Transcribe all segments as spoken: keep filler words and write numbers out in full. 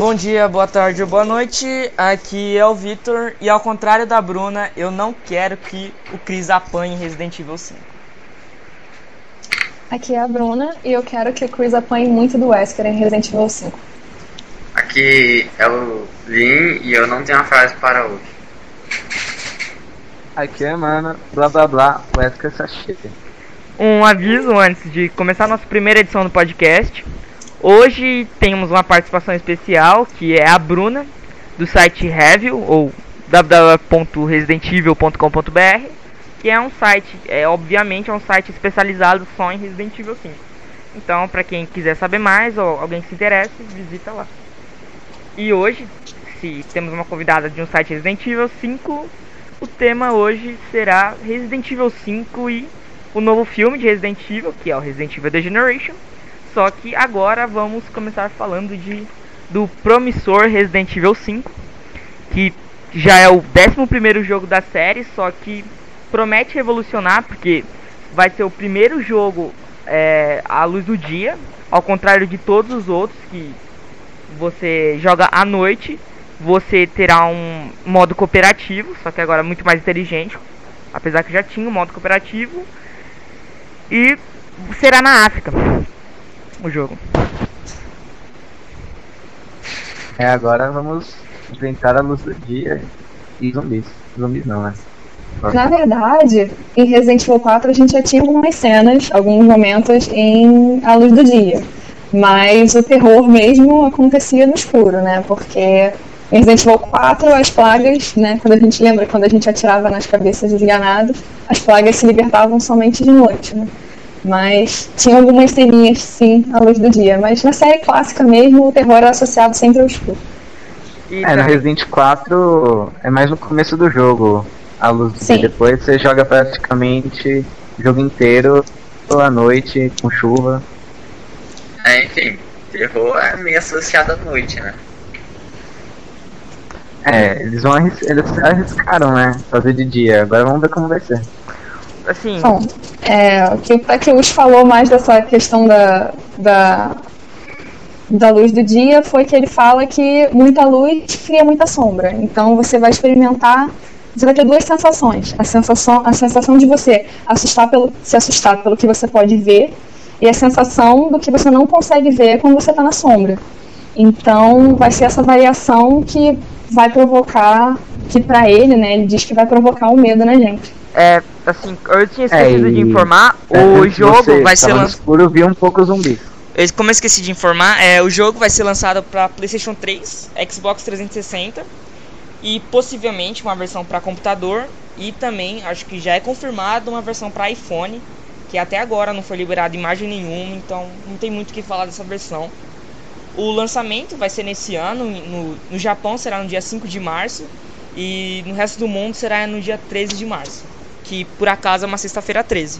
Bom dia, boa tarde ou boa noite, aqui é o Vitor e ao contrário da Bruna, eu não quero que o Chris apanhe em Resident Evil cinco. Aqui é a Bruna e eu quero que o Chris apanhe muito do Wesker em Resident Evil cinco. Aqui é o Lin e eu não tenho uma frase para hoje. Aqui é Mana, blá blá blá, Wesker só chega. Um aviso antes de começar a nossa primeira edição do podcast. Hoje temos uma participação especial, que é a Bruna, do site Review, ou w w w ponto resident evil ponto com ponto b r, que é um site, é, obviamente é um site especializado só em Resident Evil cinco. Então, para quem quiser saber mais, ou alguém que se interesse, visita lá. E hoje, se temos uma convidada de um site Resident Evil cinco, o tema hoje será Resident Evil cinco e o novo filme de Resident Evil, que é o Resident Evil The Generation. Só que agora vamos começar falando de, do promissor Resident Evil cinco, que já é o décimo primeiro jogo da série, só que promete revolucionar, porque vai ser o primeiro jogo é, à luz do dia, ao contrário de todos os outros que você joga à noite. Você terá um modo cooperativo, só que agora muito mais inteligente, apesar que já tinha um modo cooperativo, e será na África o jogo. É, agora vamos enfrentar a luz do dia e zumbis. Zumbis não, né? Na verdade, em Resident Evil quatro a gente já tinha algumas cenas, alguns momentos em A Luz do Dia. Mas o terror mesmo acontecia no escuro, né? Porque em Resident Evil quatro as plagas, né? Quando a gente lembra, quando a gente atirava nas cabeças dos ganados, as plagas se libertavam somente de noite, né? Mas tinha algumas ceninhas, sim, à luz do dia. Mas na série clássica mesmo, o terror era associado sempre ao escuro. É, no Resident quatro é mais no começo do jogo, a luz do dia. Depois você joga praticamente o jogo inteiro, à noite, com chuva. É, enfim, terror é meio associado à noite, né? É, eles vão arris eles arriscaram, né? Fazer de dia. Agora vamos ver como vai ser. Assim. Bom, é, o que o Takeus falou mais dessa questão da, da, da luz do dia foi que ele fala que muita luz cria muita sombra. Então você vai experimentar, você vai ter duas sensações. A sensação, a sensação de você assustar pelo, se assustar pelo que você pode ver e a sensação do que você não consegue ver quando você está na sombra. Então vai ser essa variação que vai provocar, que pra ele, né, ele diz que vai provocar o medo na gente. É, assim, eu tinha esquecido é, de informar, é, o jogo vai ser lançado... no escuro, vi um pouco zumbi. Como eu esqueci de informar, é, o jogo vai ser lançado para PlayStation três, Xbox trezentos e sessenta e possivelmente uma versão para computador e também, acho que já é confirmado, uma versão para iPhone, que até agora não foi liberada imagem nenhuma, então não tem muito o que falar dessa versão. O lançamento vai ser nesse ano, no, no Japão será no dia cinco de março e no resto do mundo será no dia treze de março. Que por acaso é uma sexta-feira treze.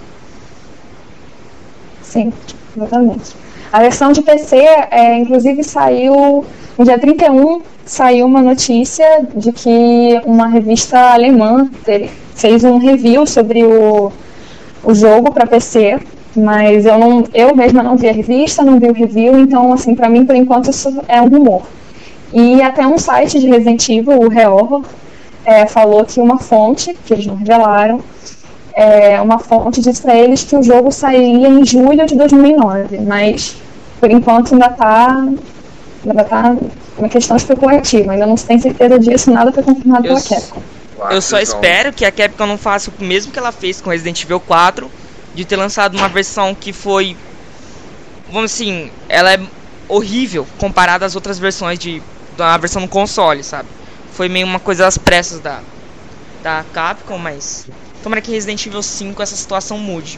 Sim, exatamente. A versão de P C, é, inclusive, saiu no dia trinta e um, saiu uma notícia de que uma revista alemã fez um review sobre o, o jogo para P C, mas eu, não, eu mesma não vi a revista, não vi o review, então, assim, para mim, por enquanto, isso é um rumor. E até um site de Resident Evil, o Re-Horror, É, falou que uma fonte, que eles não revelaram, é, uma fonte disse para eles que o jogo sairia em julho de dois mil e nove, mas por enquanto ainda está ainda tá uma questão especulativa, ainda não se tem certeza disso, nada foi confirmado eu pela Capcom. Eu só espero que a Capcom não faça o mesmo que ela fez com Resident Evil quatro, de ter lançado uma versão que foi, vamos assim, ela é horrível comparada às outras versões de, da versão no console, sabe? Foi meio uma coisa às pressas da, da Capcom, mas tomara que Resident Evil cinco essa situação mude.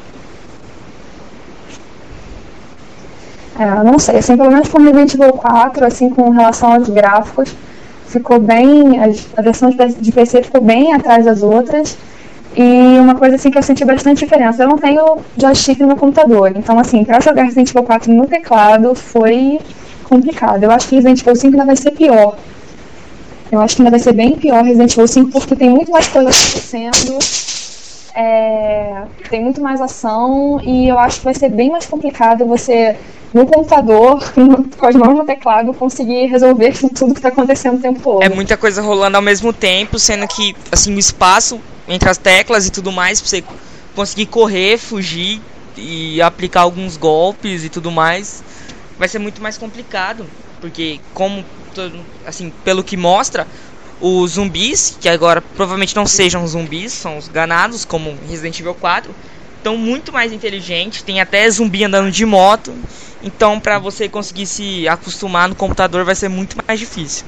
É, não sei, assim, pelo menos com Resident Evil quatro, assim, com relação aos gráficos, ficou bem, a, a versão de P C ficou bem atrás das outras, e uma coisa assim que eu senti bastante diferença, eu não tenho joystick no meu computador, então assim, pra jogar Resident Evil quatro no teclado foi complicado. Eu acho que Resident Evil cinco ainda vai ser pior. Eu acho que ainda vai ser bem pior Resident Evil cinco, porque tem muito mais coisa acontecendo é, tem muito mais ação e eu acho que vai ser bem mais complicado você, no computador, com as mãos no teclado, conseguir resolver tudo que está acontecendo o tempo todo. É muita coisa rolando ao mesmo tempo, sendo que, assim, o espaço entre as teclas e tudo mais, pra você conseguir correr, fugir e aplicar alguns golpes e tudo mais, vai ser muito mais complicado, porque como, assim, pelo que mostra, os zumbis, que agora provavelmente não sejam zumbis, são os ganados, como Resident Evil quatro, estão muito mais inteligentes, tem até zumbi andando de moto, então pra você conseguir se acostumar no computador vai ser muito mais difícil.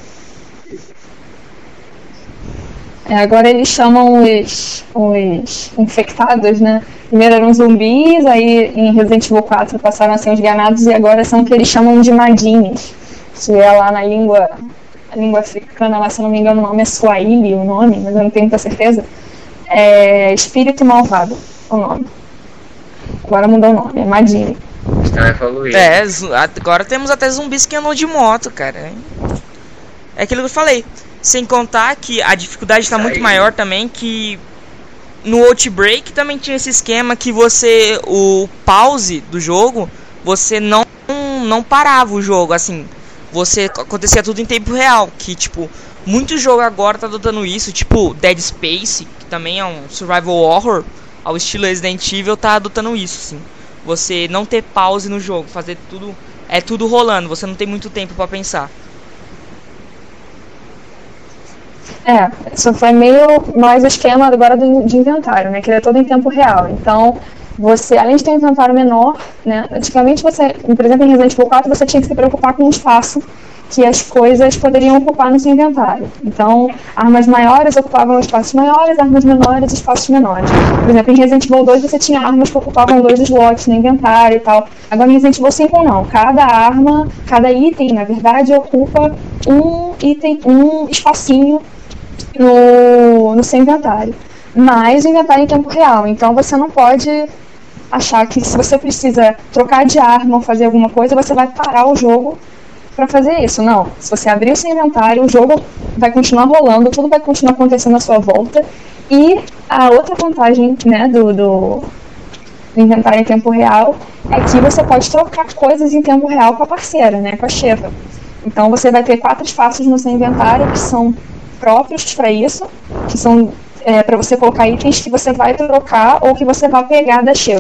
É, agora eles chamam os, os infectados, né? Primeiro eram zumbis, aí em Resident Evil quatro passaram a ser os ganados e agora são o que eles chamam de madines, que é lá na língua, a língua africana, lá se eu não me engano o nome é Swahili, o nome, mas eu não tenho muita certeza. É espírito malvado, o nome. Agora mudou o nome, é Madine. Está evoluindo. É, agora temos até zumbis que andam de moto, cara. É aquilo que eu falei. Sem contar que a dificuldade está muito maior também, que no Outbreak também tinha esse esquema que você, o pause do jogo, você não, não parava o jogo, assim, você acontecia tudo em tempo real, que tipo, muito jogo agora tá adotando isso, tipo Dead Space, que também é um survival horror, ao estilo Resident Evil, tá adotando isso, sim. Você não ter pause no jogo, fazer tudo, é tudo rolando, você não tem muito tempo pra pensar. É, isso foi meio mais o esquema agora do, de inventário, né? Que ele é todo em tempo real. Então, você, além de ter um inventário menor, né? Antigamente você, por exemplo, em Resident Evil quatro, você tinha que se preocupar com o espaço que as coisas poderiam ocupar no seu inventário. Então, armas maiores ocupavam espaços maiores, armas menores, espaços menores. Por exemplo, em Resident Evil dois você tinha armas que ocupavam dois slots no inventário e tal. Agora em Resident Evil cinco não. Cada arma, cada item, na verdade, ocupa um item, um espacinho No, no seu inventário, mas o inventário em tempo real, então você não pode achar que se você precisa trocar de arma ou fazer alguma coisa, você vai parar o jogo para fazer isso. Não, se você abrir o seu inventário, o jogo vai continuar rolando, tudo vai continuar acontecendo à sua volta. E a outra vantagem, né, do, do, do inventário em tempo real é que você pode trocar coisas em tempo real com a parceira, né, com a Sheva. Então você vai ter quatro espaços no seu inventário que são próprios para isso, que são é, para você colocar itens que você vai trocar ou que você vai pegar da Sheva.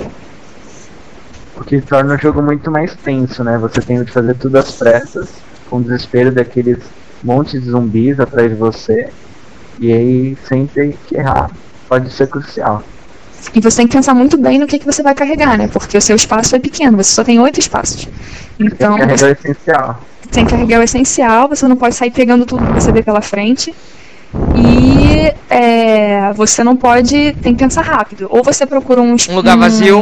O que torna o jogo muito mais tenso, né? Você tem que fazer tudo às pressas, com o desespero daqueles montes de zumbis atrás de você, e aí sempre que errar pode ser crucial. E você tem que pensar muito bem no que, que você vai carregar, né? Porque o seu espaço é pequeno, você só tem oito espaços. Então, tem que carregar o essencial. Tem que carregar o essencial, você não pode sair pegando tudo que você vê pela frente. E é, você não pode. Tem que pensar rápido. Ou você procura um, um lugar vazio,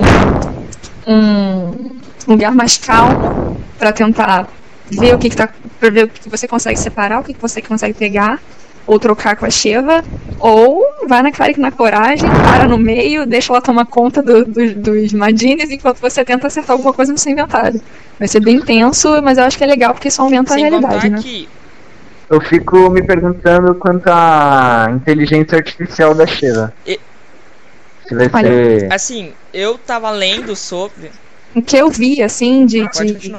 um lugar mais calmo para tentar ver o que, que tá. Pra ver o que você consegue separar, o que, que você consegue pegar, ou trocar com a Sheva, ou vai na cara na coragem, para no meio, deixa ela tomar conta do, do, dos Madines enquanto você tenta acertar alguma coisa no seu inventário. Vai ser bem tenso, mas eu acho que é legal porque isso aumenta sem a realidade, né? Que... Eu fico me perguntando quanto à inteligência artificial da Sheva. E... Se vai Olha, ser... Assim, eu tava lendo sobre... O que eu vi, assim, de... Pode de... continuar.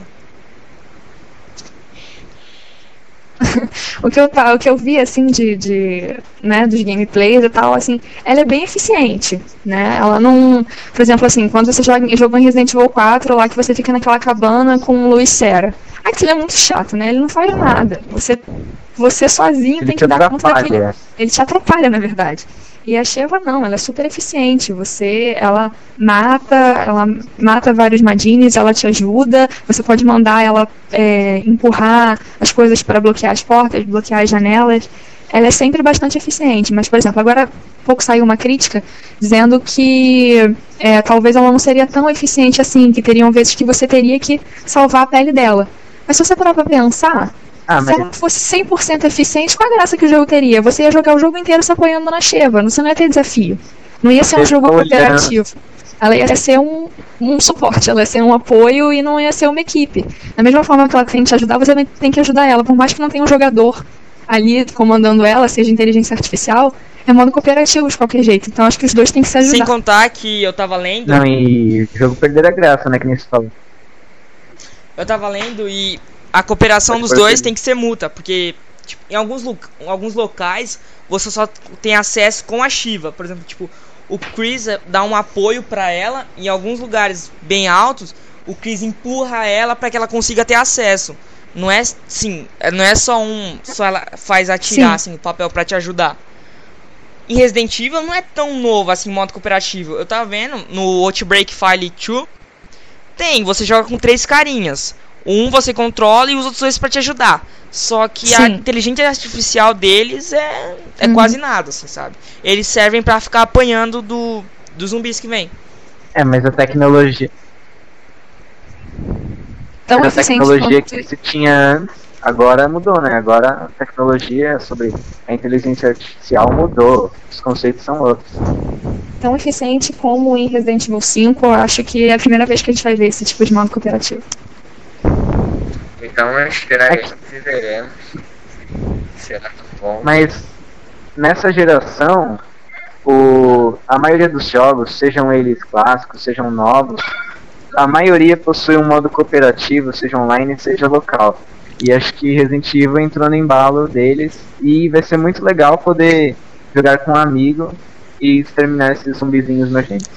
o, que eu, o que eu vi, assim, de, de, né, dos gameplays e tal, assim, ela é bem eficiente, né? Ela não... Por exemplo, assim, quando você joga, jogou em Resident Evil quatro, lá que você fica naquela cabana com o Luiz Serra, aquilo é muito chato, né? Ele não faz nada. Você, você sozinho Ele tem te que dar conta daquele... atrapalha. Ele te atrapalha, na verdade. E a Sheva não, ela é super eficiente. Você, ela mata, ela mata vários Madines, ela te ajuda. Você pode mandar ela é, empurrar as coisas para bloquear as portas, bloquear as janelas. Ela é sempre bastante eficiente. Mas, por exemplo, agora há pouco saiu uma crítica dizendo que é, talvez ela não seria tão eficiente assim, que teriam vezes que você teria que salvar a pele dela. Mas se você parar pra pensar, Ah, se mas ela fosse cem por cento eficiente, qual a graça que o jogo teria? Você ia jogar o jogo inteiro se apoiando na Sheva, você não ia ter desafio. Não ia ser um Eu jogo tô olhando. cooperativo. Ela ia ser um, um suporte, ela ia ser um apoio e não ia ser uma equipe. Da mesma forma que ela tem que te ajudar, você também tem que ajudar ela. Por mais que não tenha um jogador ali comandando ela, seja inteligência artificial, é modo cooperativo de qualquer jeito. Então acho que os dois têm que se ajudar. Sem contar que eu tava lendo... Não, e o jogo perder a graça, né, que nem se falou. Eu tava lendo e a cooperação dos dois tem que ser mútua, porque tipo, em alguns, lo- em alguns locais você só tem acesso com a Shiva. Por exemplo, tipo, o Chris dá um apoio pra ela. Em alguns lugares bem altos, o Chris empurra ela pra que ela consiga ter acesso. Não é, sim, não é só um, só ela faz atirar assim, o papel pra te ajudar. Em Resident Evil não é tão novo assim, modo cooperativo. Eu tava vendo no Outbreak File dois, tem, você joga com três carinhas. Um você controla e os outros dois pra te ajudar. Só que Sim. a inteligência artificial deles é, é Uhum. quase nada, assim, sabe? Eles servem pra ficar apanhando do, dos zumbis que vem. É, mas a tecnologia, Tão a eficiente tecnologia quanto, que se tinha antes, agora mudou, né? Agora a tecnologia sobre a inteligência artificial mudou, os conceitos são outros. tão eficiente como em Resident Evil cinco. Eu acho que é a primeira vez que a gente vai ver esse tipo de modo cooperativo. Então esperaremos e veremos. Será bom. Mas nessa geração, o, a maioria dos jogos, sejam eles clássicos, sejam novos, a maioria possui um modo cooperativo, seja online, seja local. E acho que Resident Evil entrou no embalo deles e vai ser muito legal poder jogar com um amigo e exterminar esses zumbizinhos nojentos.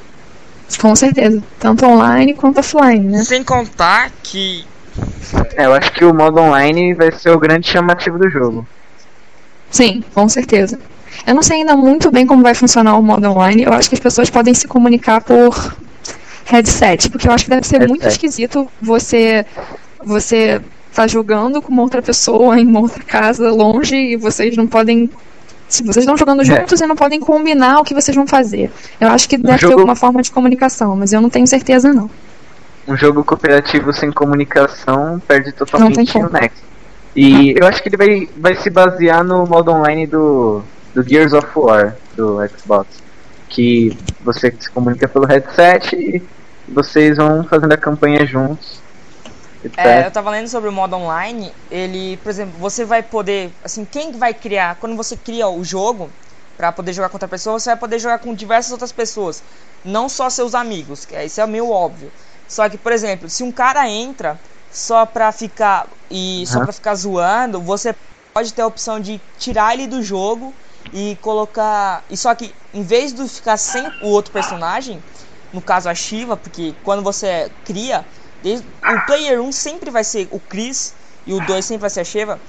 Com certeza. Tanto online quanto offline, né? Sem contar que É, eu acho que o modo online vai ser o grande chamativo do jogo. Sim, com certeza. Eu não sei ainda muito bem como vai funcionar o modo online. Eu acho que as pessoas podem se comunicar por headset, porque eu acho que deve ser muito Headset. esquisito você você tá jogando com uma outra pessoa em uma outra casa longe e vocês não podem, se vocês estão jogando juntos, e não podem combinar o que vocês vão fazer. Eu acho que deve ter jogo- alguma forma de comunicação, mas eu não tenho certeza não. Um jogo cooperativo sem comunicação perde Não tem totalmente como. o nexo. E eu acho que ele vai, vai se basear no modo online do, do Gears of War, do Xbox. Que você se comunica pelo headset e vocês vão fazendo a campanha juntos. É, eu etcétera. tava lendo sobre o modo online, ele, por exemplo, você vai poder, assim, quem vai criar, quando você cria o jogo pra poder jogar com outra pessoa, você vai poder jogar com diversas outras pessoas, não só seus amigos, que isso é meio óbvio. Só que, por exemplo, se um cara entra só pra ficar e só Uhum. pra ficar zoando, você pode ter a opção de tirar ele do jogo e colocar, e só que em vez de ficar sem o outro personagem, no caso a Shiva, porque quando você cria, desde, o player um sempre vai ser o Chris e o dois sempre vai ser a Shiva.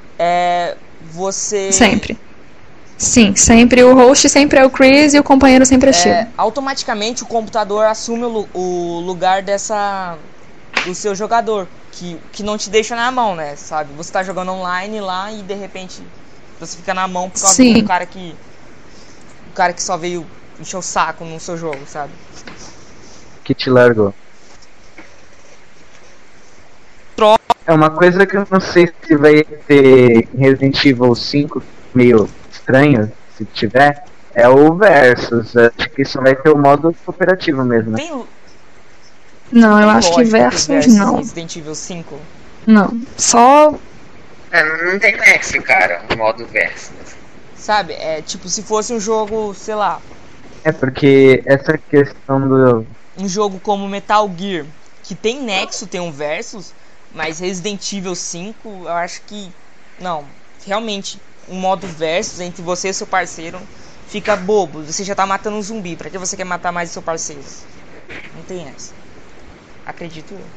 É, você Sempre. Sim, sempre o host sempre é o Chris e o companheiro sempre é é, Shiva. automaticamente o computador assume o, lu- o lugar dessa do seu jogador, que, que não te deixa na mão, né, sabe? Você tá jogando online lá e de repente você fica na mão por causa Sim. do cara que o cara que só veio encher o saco no seu jogo, sabe? Que te largou. Tro- É uma coisa que eu não sei se vai ter em Resident Evil cinco, meio estranho, se tiver, é o Versus. Acho que só vai ter o modo cooperativo mesmo, né? Tem Não, eu tem acho que lógica versus versus não. Resident Evil cinco. Não. Só É, não tem nexo, cara, o modo versus. Sabe? É tipo se fosse um jogo, sei lá, É porque essa questão do. um jogo como Metal Gear, que tem nexo, tem um versus, mas Resident Evil cinco, eu acho que não, realmente um modo versus entre você e seu parceiro fica bobo. Você já tá matando um zumbi, pra que você quer matar mais o seu parceiro? Não tem essa. Acredito eu.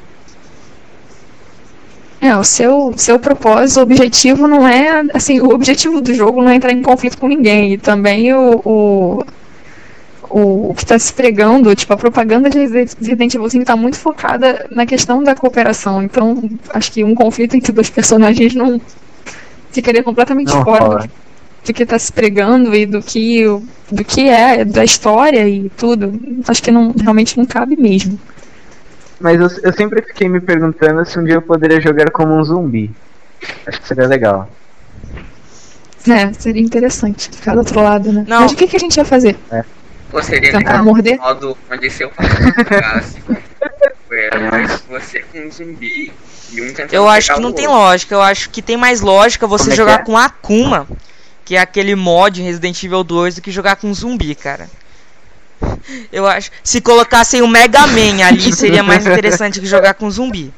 é, o seu, seu propósito, o objetivo não é, assim, o objetivo do jogo não é entrar em conflito com ninguém. E também o, o, o, o que está se pregando, tipo, a propaganda de Resident Evil cinco está muito focada na questão da cooperação. Então, acho que um conflito entre dois personagens não ficaria completamente Não fora rola. do, do que está se pregando e do que, do que é, da história e tudo. Acho que não, realmente não cabe mesmo. Mas eu, eu sempre fiquei me perguntando se um dia eu poderia jogar como um zumbi. Acho que seria legal. É, seria interessante ficar do outro lado, né? Não. Mas o que, que a gente ia fazer? Ou seria Tentar legal morder? um modo onde seu parceiro jogasse com mas você com um zumbi e um tentando Eu acho pegar que não o tem outro. lógica. Eu acho que tem mais lógica você Como é que jogar é? com a Akuma, que é aquele mod em Resident Evil dois do que jogar com zumbi, cara. Eu acho, se colocassem o Mega Man ali, seria mais interessante que jogar com zumbi.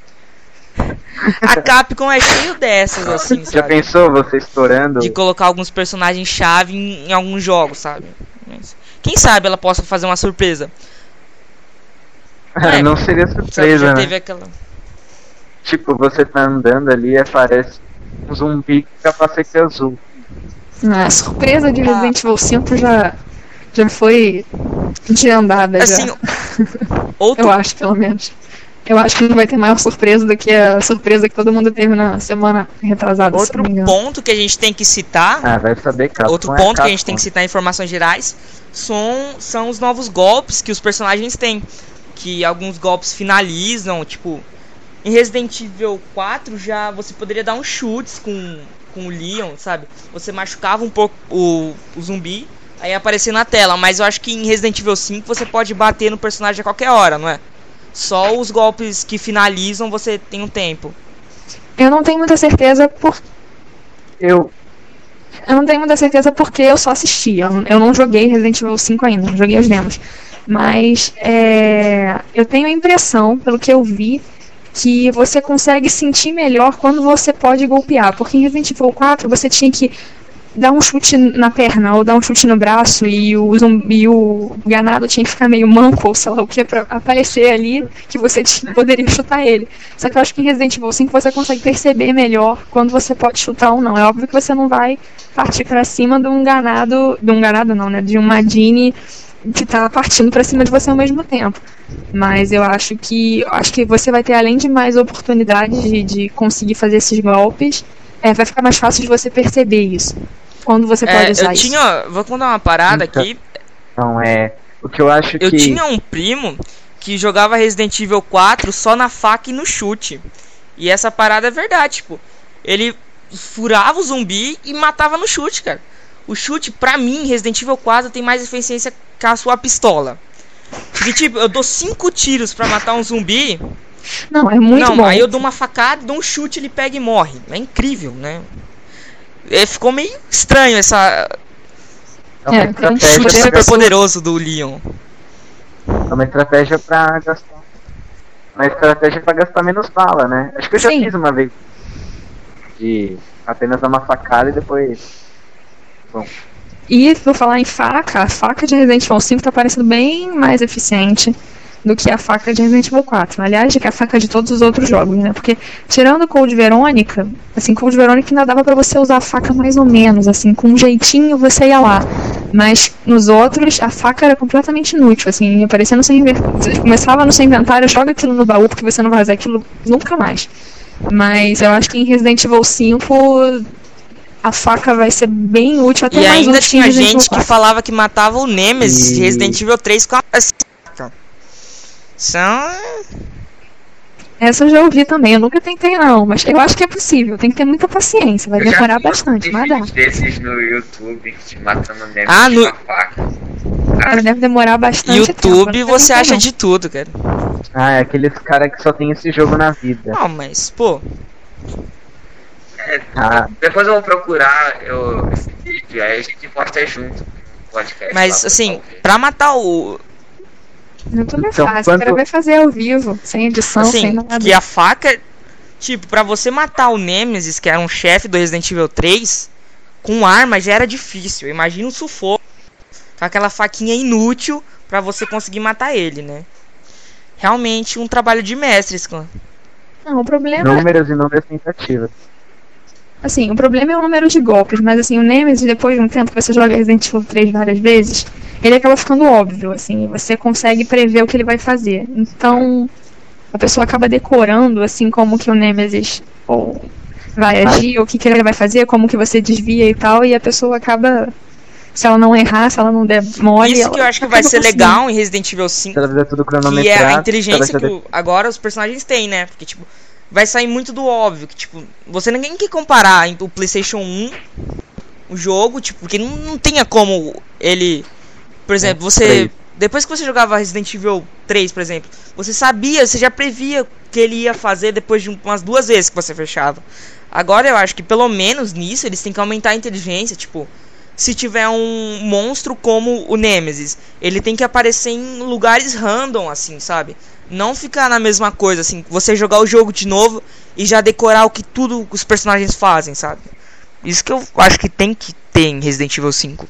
A Capcom é cheio dessas, assim, sabe? Já pensou você estourando? De colocar alguns personagens-chave em, em alguns jogos, sabe? Quem sabe ela possa fazer uma surpresa. É, não seria surpresa, já né? Teve aquela... Tipo, você tá andando ali e aparece um zumbi com capacete azul. A surpresa de Resident Evil cinco já, já foi de andada, assim, já. Outro... Eu acho, pelo menos. Eu acho que não vai ter maior surpresa do que a surpresa que todo mundo teve na semana retrasada. Outro ponto que a gente tem que citar. Ah, vai saber, Capcom. Outro ponto é que a gente tem que citar em informações gerais são, são os novos golpes que os personagens têm. Que alguns golpes finalizam, tipo. Em Resident Evil quatro já você poderia dar uns chutes com, com o Leon, sabe? Você machucava um pouco o, o zumbi, aí aparecia na tela. Mas eu acho que em Resident Evil cinco você pode bater no personagem a qualquer hora, não é? Só os golpes que finalizam você tem um tempo. Eu não tenho muita certeza por... Eu... Eu não tenho muita certeza porque eu só assisti. Eu, eu não joguei Resident Evil cinco ainda, não joguei as demos. Mas é, eu tenho a impressão, pelo que eu vi, que você consegue sentir melhor quando você pode golpear. Porque em Resident Evil quatro você tinha que dar um chute na perna ou dar um chute no braço e o zumbi, o ganado tinha que ficar meio manco ou sei lá o que pra aparecer ali que você tinha, poderia chutar ele. Só que eu acho que em Resident Evil cinco você consegue perceber melhor quando você pode chutar ou não. É óbvio que você não vai partir pra cima de um ganado, de um ganado não, né, de uma Dini que tá partindo pra cima de você ao mesmo tempo. Mas eu acho que eu acho que você vai ter, além de mais oportunidades de, de conseguir fazer esses golpes, é, vai ficar mais fácil de você perceber isso. Quando você pode é, usar eu isso. Tinha, vou contar uma parada então, aqui. Não, é... O que eu acho eu que... Eu tinha um primo que jogava Resident Evil quatro só na faca e no chute. E essa parada é verdade, tipo... Ele furava o zumbi e matava no chute, cara. O chute, pra mim, Resident Evil quatro tem mais eficiência que a sua pistola. Porque, tipo, eu dou cinco tiros pra matar um zumbi... Não, é muito Não, bom. aí eu dou uma facada, dou um chute, ele pega e morre. É incrível, né? É, ficou meio estranho essa... É uma É, estratégia super pra... poderoso do Leon. É uma estratégia pra gastar... Uma estratégia pra gastar menos bala, né? Acho que eu já Sim. fiz uma vez. De apenas dar uma facada e depois... Bom... E por falar em faca, a faca de Resident Evil cinco tá parecendo bem mais eficiente do que a faca de Resident Evil quatro. Aliás, que é a faca de todos os outros jogos, né? Porque, tirando o Code Verônica, assim, Code Verônica ainda dava pra você usar a faca mais ou menos, assim, com um jeitinho você ia lá. Mas nos outros, a faca era completamente inútil, assim, aparecendo sem inventário. Começava no seu inventário, joga aquilo no baú, porque você não vai usar aquilo nunca mais. Mas eu acho que em Resident Evil cinco... a faca vai ser bem útil, até e mais ainda útil tinha que Resident gente Evil quatro. que falava que matava o Nemesis E... de Resident Evil três com a faca. São... Essa eu já ouvi também, eu nunca tentei não, mas eu acho que é possível, tem que ter muita paciência, vai Eu já demorar vi bastante, mas dá. vídeos desses no YouTube de matando Nemesis Ah, no- com a faca. Ela deve demorar bastante tempo. YouTube não você tem acha não. de tudo, cara. Ah, é aqueles caras que só tem esse jogo na vida. Não, mas, pô... É, Ah. Depois eu vou procurar eu, esse vídeo, aí a gente posta junto no podcast. Mas, lá, assim, pra pra matar o... YouTube é Então, fácil, quanto- o cara vai fazer ao vivo, sem edição, sem Assim, nada. que a faca... Tipo, pra você matar o Nemesis, que era um chefe do Resident Evil três, com arma já era difícil. Imagina um sufoco com aquela faquinha inútil pra você conseguir matar ele, né? Realmente um trabalho de mestres, cara. Não, o problema, Números e números tentativas. assim, o problema é o número de golpes, mas assim, o Nemesis, depois de um tempo que você joga Resident Evil três várias vezes, ele acaba ficando óbvio, assim, você consegue prever o que ele vai fazer. Então, a pessoa acaba decorando, assim, como que o Nemesis ou vai agir, o que, que ele vai fazer, como que você desvia e tal, e a pessoa acaba, se ela não errar, se ela não der mole... Isso ela que eu acho que vai acaba ser conseguindo. legal em Resident Evil cinco, Se ela fizer tudo que cronometrado... é a inteligência ela que já o- agora os personagens têm, né? Porque, tipo, vai sair muito do óbvio, que, tipo, você ninguém quer comparar o PlayStation um, o jogo, tipo, porque não, não tinha como ele... Por exemplo, você... três. Depois que você jogava Resident Evil três, por exemplo, você sabia, você já previa o que ele ia fazer depois de um- umas duas vezes que você fechava Agora eu acho que pelo menos nisso eles têm que aumentar a inteligência, tipo, se tiver um monstro como o Nemesis, ele tem que aparecer em lugares random, assim, sabe? Não ficar na mesma coisa, assim, você jogar o jogo de novo e já decorar o que tudo os personagens fazem, sabe? Isso que eu acho que tem que ter em Resident Evil cinco.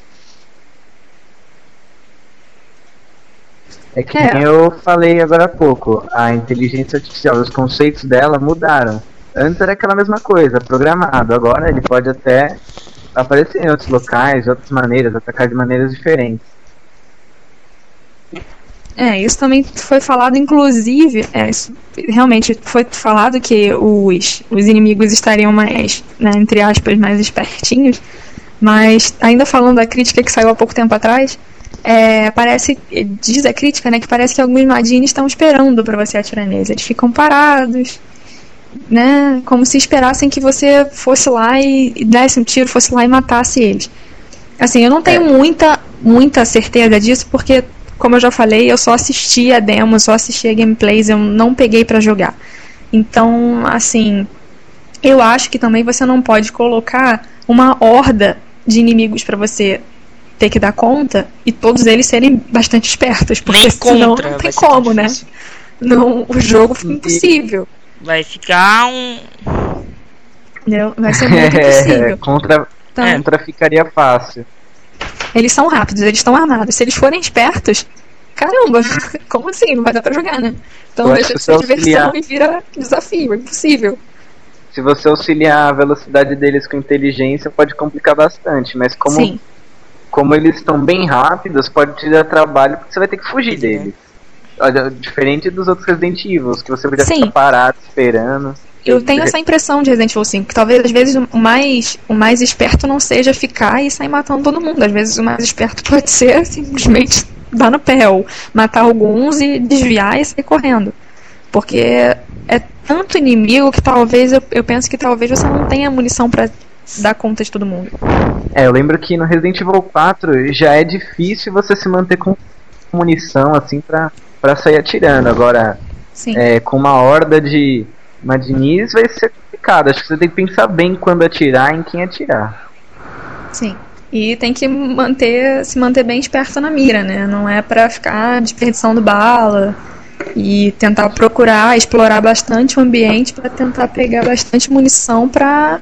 É que nem eu falei agora há pouco, a inteligência artificial, os conceitos dela mudaram. Antes era aquela mesma coisa, programado. Agora ele pode até aparecer em outros locais, de outras maneiras, atacar de maneiras diferentes. É, isso também foi falado, inclusive, é, isso realmente foi falado que os, os inimigos estariam mais, né, entre aspas, mais espertinhos, mas ainda falando da crítica que saiu há pouco tempo atrás, é, parece, diz a crítica, né, que parece que alguns Madines estão esperando para você atirar neles, eles ficam parados, né, como se esperassem que você fosse lá e, e desse um tiro, fosse lá e matasse eles. Assim, eu não tenho é. muita, muita certeza disso, porque como eu já falei, eu só assisti a demo, só assisti a gameplays, eu não peguei pra jogar. Então, assim, eu acho que também você não pode colocar uma horda de inimigos pra você ter que dar conta e todos eles serem bastante espertos, porque nem senão contra, não tem como, né? Não, o jogo fica impossível. Vai ficar um... Entendeu? Vai ser muito impossível. É, contra, então, contra ficaria fácil. Eles são rápidos, eles estão armados. Se eles forem espertos, caramba, como assim? Não vai dar pra jogar, né? Então deixa de ser diversão e vira desafio, é impossível. Se você auxiliar a velocidade deles com inteligência, pode complicar bastante, mas como, Sim. como eles estão bem rápidos, pode te dar trabalho, porque você vai ter que fugir deles. Olha, diferente dos outros Resident Evil, que você podia Sim. ficar parado, esperando. Eu tenho essa impressão de Resident Evil cinco, que talvez às vezes o mais, o mais esperto não seja ficar e sair matando todo mundo. Às vezes o mais esperto pode ser simplesmente dar no pé, ou matar alguns e desviar e sair correndo. Porque é tanto inimigo que talvez, eu, eu penso que talvez você não tenha munição pra dar conta de todo mundo. É, eu lembro que no Resident Evil quatro já é difícil você se manter com munição assim pra, pra sair atirando. Agora, é, com uma horda de Madines vai ser complicado. Acho que você tem que pensar bem quando atirar, em quem atirar. Sim. E tem que manter, se manter bem esperto na mira, né? Não é pra ficar desperdiçando bala e tentar procurar, explorar bastante o ambiente pra tentar pegar bastante munição pra,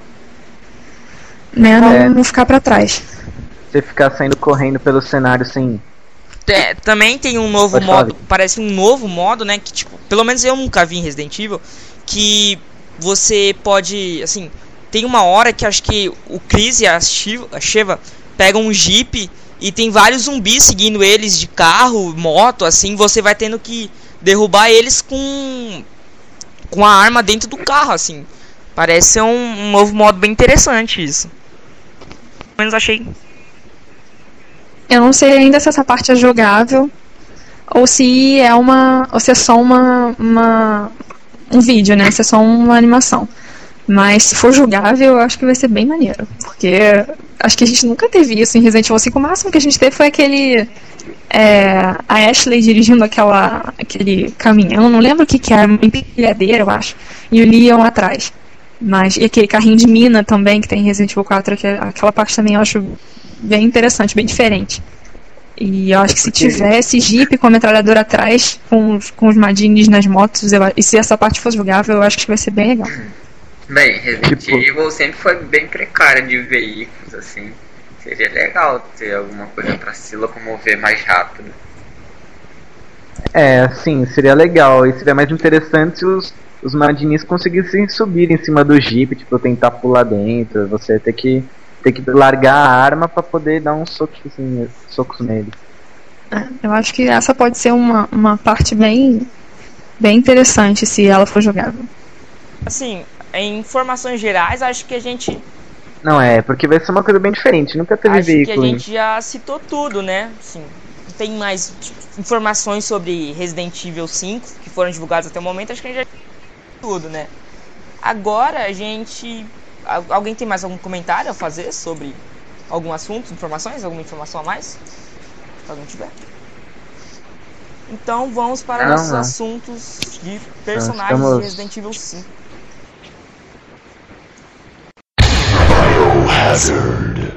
né, não, é, não ficar pra trás. Você ficar saindo correndo pelo cenário sem... É, também tem um novo Pode modo, falar. Parece um novo modo, né, que tipo, pelo menos eu nunca vi em Resident Evil, que você pode, assim, tem uma hora que acho que o Chris e a Sheva pegam um jeep e tem vários zumbis seguindo eles de carro, moto, assim, você vai tendo que derrubar eles com com a arma dentro do carro, assim. Parece ser um, um novo modo bem interessante isso. Pelo menos achei. Eu não sei ainda se essa parte é jogável ou se é uma, ou se é só uma, uma um vídeo, né? Se é só uma animação. Mas se for jogável, eu acho que vai ser bem maneiro. Porque acho que a gente nunca teve isso em Resident Evil cinco. O máximo que a gente teve foi aquele... É, a Ashley dirigindo aquela, aquele caminhão. Não lembro o que que era. Uma empilhadeira, eu acho. E o Leon atrás. Mas, e aquele carrinho de mina também que tem em Resident Evil quatro. Que, aquela parte também eu acho bem interessante, bem diferente. E eu acho que se tivesse Jeep com a metralhadora atrás, com, com os Madines nas motos, eu, e se essa parte fosse jogável, eu acho que vai ser bem legal. Bem, Resident Evil sempre foi bem precário de veículos, assim. Seria legal ter alguma coisa pra se locomover mais rápido. É, sim, seria legal. E seria mais interessante se os, os Madines conseguissem subir em cima do Jeep, tipo, tentar pular dentro. Você ter que, ter que largar a arma pra poder dar uns socos, assim, socos nele. É, eu acho que essa pode ser uma, uma parte bem, bem interessante se ela for jogável. Assim, em informações gerais, acho que a gente... Não, é, porque vai ser uma coisa bem diferente, nunca teve acho veículo. Acho que a gente já citou tudo, né? Assim, não tem mais tipo, informações sobre Resident Evil cinco que foram divulgadas até o momento, acho que a gente já tudo, né? Agora a gente... Alguém tem mais algum comentário a fazer sobre algum assunto, informações? Alguma informação a mais? Se alguém tiver. Então vamos para não, nossos não. assuntos de personagens estamos... de Resident Evil cinco. Hazard.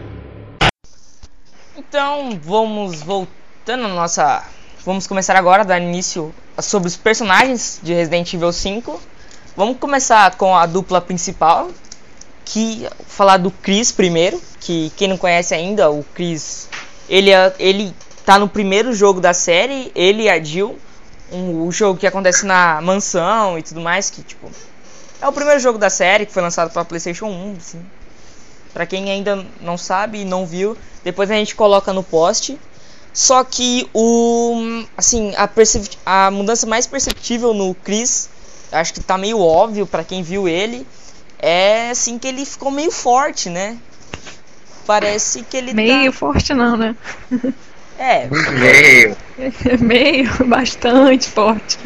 Então, vamos voltando à nossa... Vamos começar agora a dar início sobre os personagens de Resident Evil cinco. Vamos começar com a dupla principal, que falar do Chris primeiro, que quem não conhece ainda, o Chris, ele, ele tá no primeiro jogo da série, ele e a Jill, um, o jogo que acontece na mansão e tudo mais, que tipo, é o primeiro jogo da série, que foi lançado para PlayStation um, assim. Pra quem ainda não sabe e não viu, depois a gente coloca no post. Só que o, assim, a, percep- a mudança mais perceptível no Chris, acho que tá meio óbvio pra quem viu ele, é assim que ele ficou meio forte, né? Parece que ele Meio tá... forte não, né? É, Meio. Meio, bastante forte.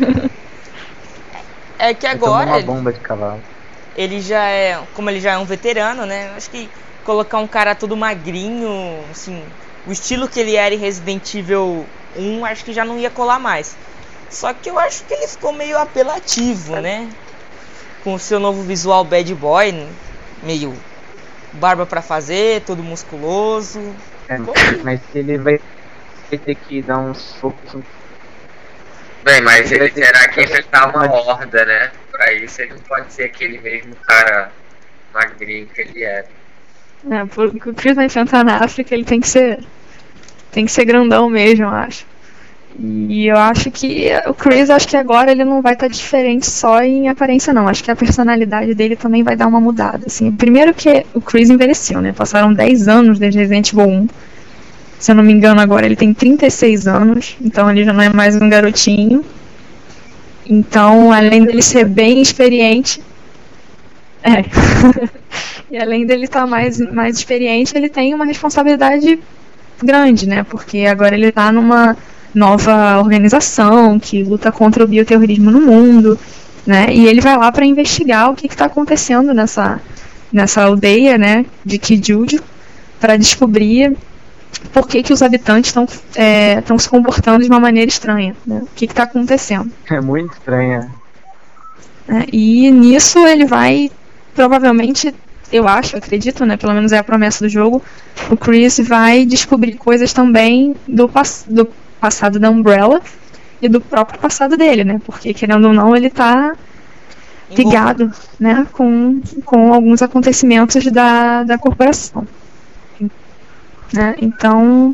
é que Ele tomou agora uma ele, bomba de cavalo. ele já é, como ele já é um veterano, né? Acho que colocar um cara todo magrinho, assim, o estilo que ele era em Resident Evil um, acho que já não ia colar mais. Só que eu acho que ele ficou meio apelativo, né? Com o seu novo visual bad boy, meio barba pra fazer, todo musculoso. É, mas ele vai ter que dar uns socos. Bem, mas ele terá que enfrentar uma horda, né? Pra isso ele não pode ser aquele mesmo cara magrinho que ele era. É, porque o Chris vai enfrentar na África, ele tem que ser. Tem que ser grandão mesmo, eu acho. E eu acho que o Chris, acho que agora ele não vai estar diferente só em aparência, não. Acho que a personalidade dele também vai dar uma mudada, assim. Primeiro que o Chris envelheceu, né? Passaram dez anos desde Resident Evil um. Se eu não me engano, agora ele tem trinta e seis anos. Então ele já não é mais um garotinho. Então, além dele ser bem experiente... É... e além dele estar mais, mais experiente, ele tem uma responsabilidade grande, né? Porque agora ele está numa nova organização que luta contra o bioterrorismo no mundo, né? E ele vai lá para investigar o que está acontecendo nessa, nessa aldeia, né, de Kijuju, para descobrir por que, que os habitantes estão é, estão se comportando de uma maneira estranha, né? O que está acontecendo. É muito estranha. É, e nisso ele vai, provavelmente, eu acho, acredito, né, pelo menos é a promessa do jogo, o Chris vai descobrir coisas também do, pass- do passado da Umbrella e do próprio passado dele, né, porque querendo ou não ele tá ligado, né, com, com alguns acontecimentos da, da corporação, né, então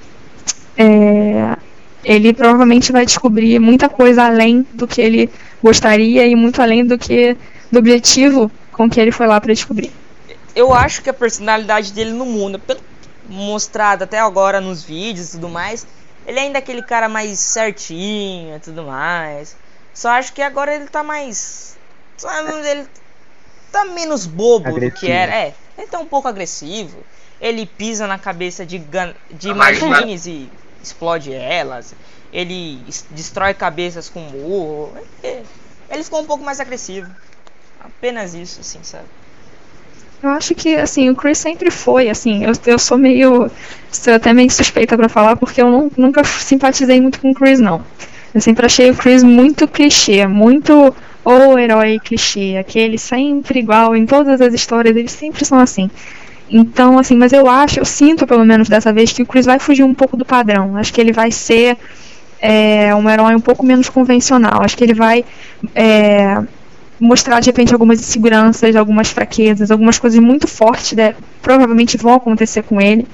é, ele provavelmente vai descobrir muita coisa além do que ele gostaria e muito além do que do objetivo com que ele foi lá para descobrir. Eu acho que a personalidade dele não muda, pelo mostrado até agora nos vídeos e tudo mais. Ele ainda é aquele cara mais certinho e tudo mais. Só acho que agora ele tá mais... Ele tá menos bobo agressivo do que era. É, ele tá um pouco agressivo. Ele pisa na cabeça de, gan... de Marines e explode elas. Ele destrói cabeças com murro. Ele ficou um pouco mais agressivo. Apenas isso, assim, sabe? Eu acho que, assim, o Chris sempre foi, assim, eu, eu sou meio, sou até meio suspeita pra falar, porque eu não, nunca simpatizei muito com o Chris, não. Eu sempre achei o Chris muito clichê, muito o herói clichê, aquele sempre igual, em todas as histórias, eles sempre são assim. Então, assim, mas eu acho, eu sinto, pelo menos dessa vez, que o Chris vai fugir um pouco do padrão. Acho que ele vai ser é, um herói um pouco menos convencional. Acho que ele vai... É, mostrar de repente algumas inseguranças, algumas fraquezas, algumas coisas muito fortes, né, provavelmente vão acontecer com ele.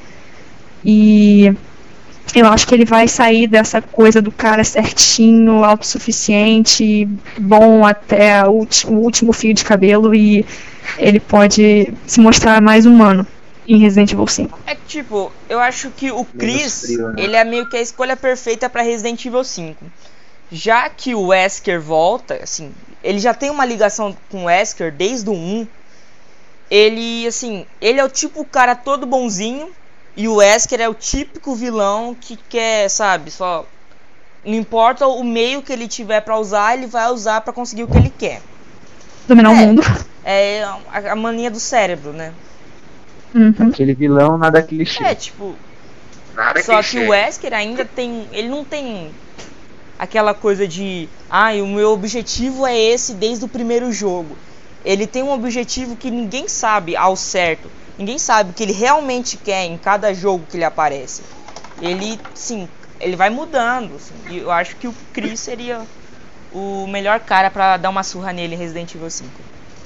E eu acho que ele vai sair dessa coisa do cara certinho, autossuficiente, bom até o último, o último fio de cabelo, e ele pode se mostrar mais humano em Resident Evil cinco. É que tipo, eu acho que o Chris, frio, né? ele é meio que a escolha perfeita pra Resident Evil cinco. Já que o Wesker volta, assim, ele já tem uma ligação com o Wesker desde o um. Ele, assim, ele é o tipo cara todo bonzinho, e o Wesker é o típico vilão que quer, sabe, só... Não importa o meio que ele tiver pra usar, ele vai usar pra conseguir o que ele quer. Dominar é, o mundo. É a, a mania do cérebro, né? Uhum. Aquele vilão, nada clichê. É, tipo... Nada Só clichê. que o Wesker ainda tem... Ele não tem... aquela coisa de, ah, o meu objetivo é esse desde o primeiro jogo. Ele tem um objetivo que ninguém sabe ao certo ninguém sabe o que ele realmente quer em cada jogo que ele aparece. Ele, sim, ele vai mudando, assim, e eu acho que o Chris seria o melhor cara pra dar uma surra nele em Resident Evil cinco.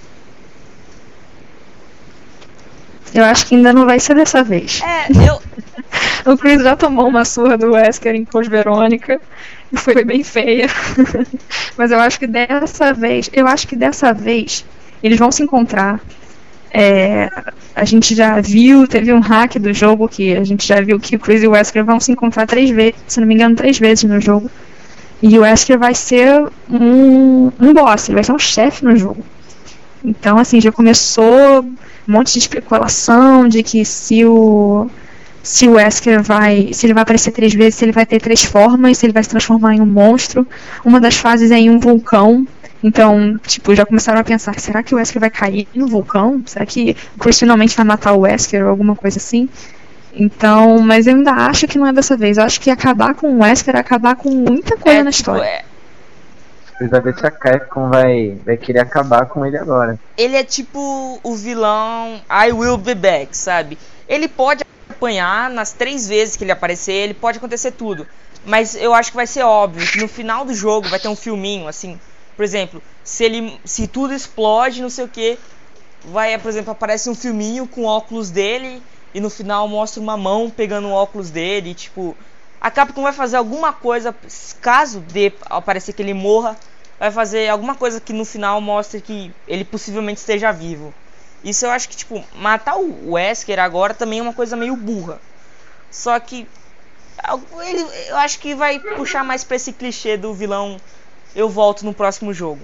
Eu acho que ainda não vai ser dessa vez. É, eu... O Chris já tomou uma surra do Wesker em Code Verônica e foi bem feia. Mas eu acho que dessa vez, eu acho que dessa vez eles vão se encontrar. É, a gente já viu, teve um hack do jogo que a gente já viu que o Chris e o Wesker vão se encontrar três vezes, se não me engano, três vezes no jogo. E o Wesker vai ser um, um boss, ele vai ser um chefe no jogo. Então, assim, já começou um monte de especulação de que se o se o Wesker vai, se ele vai aparecer três vezes, se ele vai ter três formas, se ele vai se transformar em um monstro. Uma das fases é em um vulcão. Então, tipo, já começaram a pensar, será que o Wesker vai cair no vulcão? Será que o Chris finalmente vai matar o Wesker ou alguma coisa assim? Então, mas eu ainda acho que não é dessa vez. Eu acho que acabar com o Wesker é acabar com muita coisa é, na tipo, história. É... Precisa ver se a Capcom vai, vai querer acabar com ele agora. Ele é tipo o vilão I Will Be Back, sabe? Ele pode apanhar nas três vezes que ele aparecer, ele pode acontecer tudo. Mas eu acho que vai ser óbvio que no final do jogo vai ter um filminho, assim. Por exemplo, se ele se tudo explode, não sei o que, vai, por exemplo, aparece um filminho com o óculos dele e no final mostra uma mão pegando o óculos dele, e, tipo, a Capcom vai fazer alguma coisa, caso dê aparecer que ele morra, vai fazer alguma coisa que no final mostre que ele possivelmente esteja vivo. Isso eu acho que, tipo, matar o Wesker agora também é uma coisa meio burra. Só que ele, eu acho que vai puxar mais pra esse clichê do vilão eu volto no próximo jogo.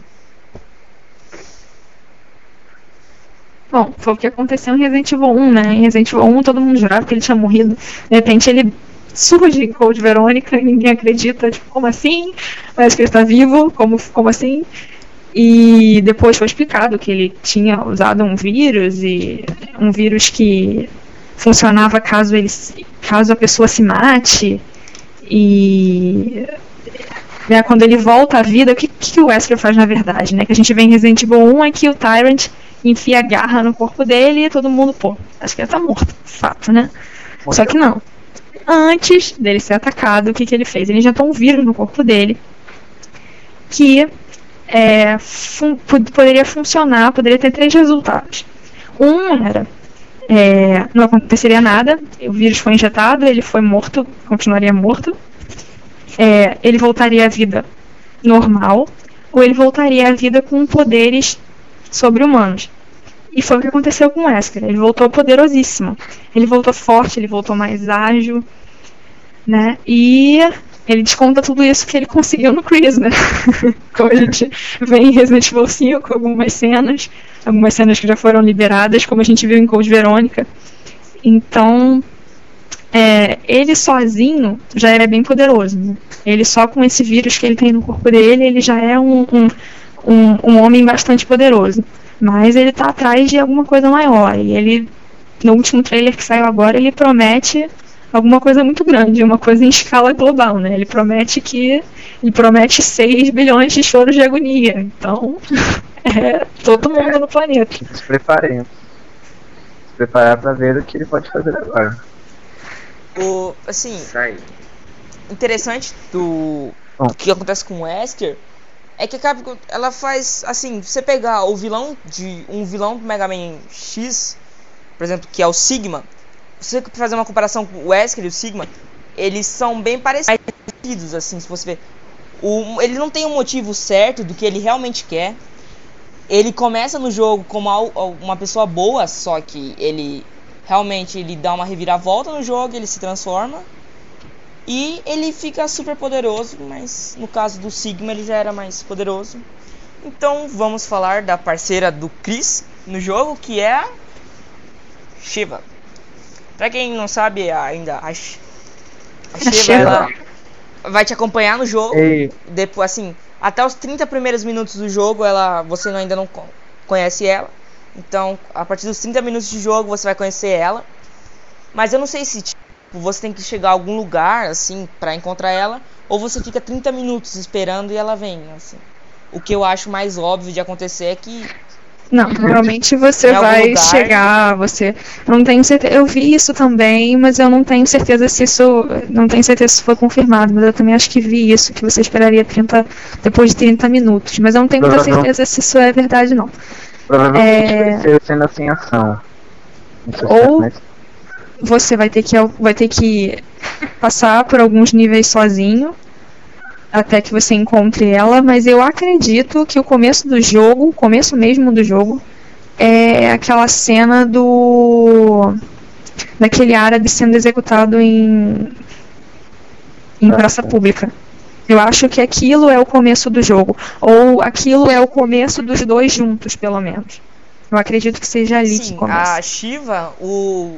Bom, foi o que aconteceu em Resident Evil um, né? Em Resident Evil um todo mundo jurava que ele tinha morrido. De repente ele surge em Code Verônica e ninguém acredita. Tipo, como assim? Parece que ele está vivo. Como, como assim? E depois foi explicado que ele tinha usado um vírus, e um vírus que funcionava caso, ele, caso a pessoa se mate. E... Né, quando ele volta à vida, o que, que o Wesker faz na verdade, né? Que a gente vê em Resident Evil um é que o Tyrant enfia a garra no corpo dele e todo mundo, pô, acho que ele tá morto, fato, né? Morreu. Só que não. Antes dele ser atacado, o que, que ele fez? Ele injetou um vírus no corpo dele que é, fun- poderia funcionar, poderia ter três resultados. Um era, é, não aconteceria nada, o vírus foi injetado, ele foi morto, continuaria morto. É, ele voltaria à vida normal, ou ele voltaria à vida com poderes sobre-humanos. E foi o que aconteceu com o Wesker. Ele voltou poderosíssimo. Ele voltou forte, ele voltou mais ágil, né? E ele desconta tudo isso que ele conseguiu no Chris, né? Como a gente vê em Resident Evil cinco, algumas cenas, algumas cenas que já foram liberadas, como a gente viu em Code Verônica. Então... É, ele sozinho já é bem poderoso, né? Ele só com esse vírus que ele tem no corpo dele, ele já é um, um, um, um homem bastante poderoso. Mas ele tá atrás de alguma coisa maior. E ele, no último trailer que saiu agora, ele promete alguma coisa muito grande, uma coisa em escala global, né? Ele promete que ele promete seis bilhões de choros de agonia. Então, é todo mundo no planeta. Se preparem. Se preparar pra ver o que ele pode fazer agora. O, assim, interessante do, do que acontece com o Wesker é que a Capcom, ela faz, assim, você pegar o vilão de um vilão do Mega Man X, por exemplo, que é o Sigma, você fazer uma comparação com o Wesker e o Sigma, eles são bem parecidos, assim, se você ver. O, ele não tem um motivo certo do que ele realmente quer. Ele começa no jogo como uma pessoa boa, só que ele realmente ele dá uma reviravolta no jogo, ele se transforma e ele fica super poderoso, mas no caso do Sigma ele já era mais poderoso. Então vamos falar da parceira do Chris no jogo, que é a Shiva. Pra quem não sabe ainda, a, Sh- a Shiva ela vai te acompanhar no jogo. Ei. Depois, assim, até os trinta primeiros minutos do jogo, ela, você ainda não conhece ela. Então, a partir dos trinta minutos de jogo, você vai conhecer ela. Mas eu não sei se, tipo, você tem que chegar a algum lugar, assim, pra encontrar ela, ou você fica trinta minutos esperando e ela vem, assim. O que eu acho mais óbvio de acontecer é que Não, normalmente você Em algum vai lugar. chegar, você não tenho certeza. Eu vi isso também, mas eu não tenho certeza se isso, não tenho certeza se foi confirmado, mas eu também acho que vi isso, que você esperaria trinta depois de trinta minutos, mas eu não tenho muita Provavelmente- certeza se isso é verdade não. Provavelmente É. vai ser cena sem ação. Não sei se Ou- é, mas- Você vai ter que vai ter que passar por alguns níveis sozinho até que você encontre ela, mas eu acredito que o começo do jogo, o começo mesmo do jogo, é aquela cena do daquele árabe sendo executado em em praça pública. Eu acho que aquilo é o começo do jogo, ou aquilo é o começo dos dois juntos, pelo menos. Eu acredito que seja ali que Sim, começa. a Shiva, o,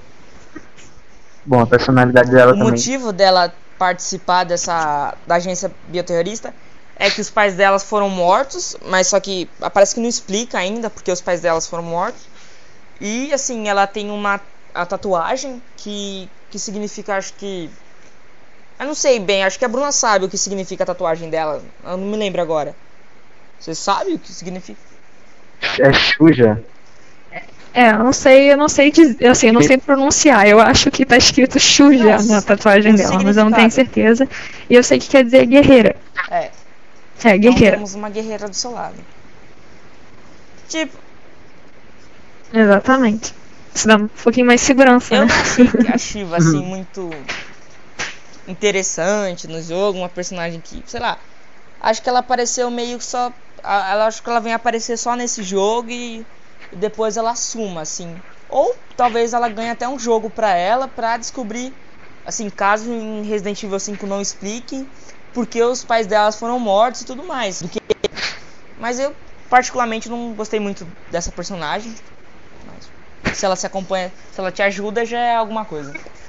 Bom, a personalidade dela o também. motivo dela participar dessa da agência bioterrorista é que os pais delas foram mortos, mas só que parece que não explica ainda porque os pais delas foram mortos. E assim, ela tem uma a tatuagem que que significa, acho que eu não sei bem, acho que a Bruna sabe o que significa a tatuagem dela. Eu não me lembro agora. Você sabe o que significa? É Xuja. É, eu não sei, eu não sei dizer, assim, eu não sei pronunciar. Eu acho que tá escrito Shuja Não, na tatuagem o dela, mas eu não tenho significado. certeza. E eu sei que quer dizer guerreira. É. É, Então guerreira. temos uma guerreira do seu lado. Tipo, Exatamente. Isso dá um pouquinho mais de segurança, eu né? não achei que a Shiva assim muito interessante no jogo, uma personagem que, sei lá, acho que ela apareceu meio que só, a- ela acho que ela vem aparecer só nesse jogo e, e depois ela suma, assim. Ou talvez ela ganhe até um jogo pra ela pra descobrir, assim, caso em Resident Evil cinco não expliquem porque os pais delas foram mortos e tudo mais. Do que... Mas eu particularmente não gostei muito dessa personagem. Mas se ela se acompanha, se ela te ajuda, já é alguma coisa.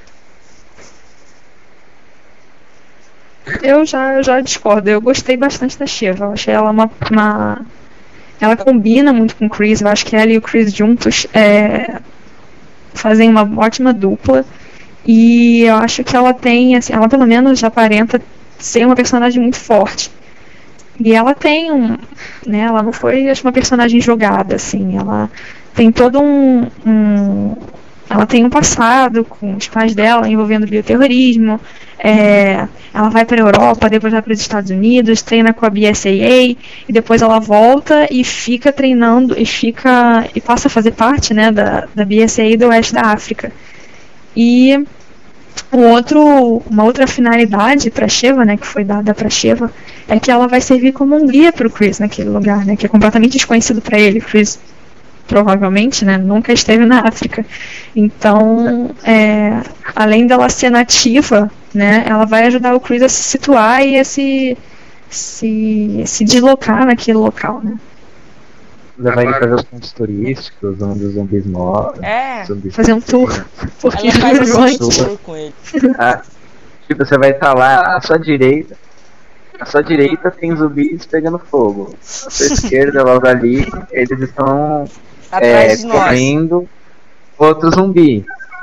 Eu já, eu já discordo. Eu gostei bastante da Shiva. Eu achei ela uma, uma. Ela combina muito com o Chris. Eu acho que ela e o Chris juntos é, fazem uma ótima dupla. E eu acho que ela tem, assim, ela pelo menos aparenta ser uma personagem muito forte. E ela tem um, né, ela não foi acho, uma personagem jogada, assim, ela tem todo um, um ela tem um passado com os pais dela envolvendo bioterrorismo, é, ela vai para a Europa, depois vai para os Estados Unidos, treina com a B S A A e depois ela volta e fica treinando e fica e passa a fazer parte, né, da, da B S A A do Oeste da África. E o outro, uma outra finalidade para Shiva, né, que foi dada para Shiva, é que ela vai servir como um guia para o Chris naquele lugar, né, que é completamente desconhecido para ele. Chris provavelmente, né, nunca esteve na África. Então, é, além dela ser nativa, né, ela vai ajudar o Chris a se situar e a se, se, se deslocar naquele local, né. Levar ele pra ver os pontos turísticos, onde os zumbis moram. É. Zumbis Fazer um tour. Porque Ela faz vergonha. um tour com ele. Ah, tipo, você vai estar lá à sua direita. À sua direita tem zumbis pegando fogo. À sua esquerda, logo ali, eles estão Atrás é, de nós. comendo outro zumbi.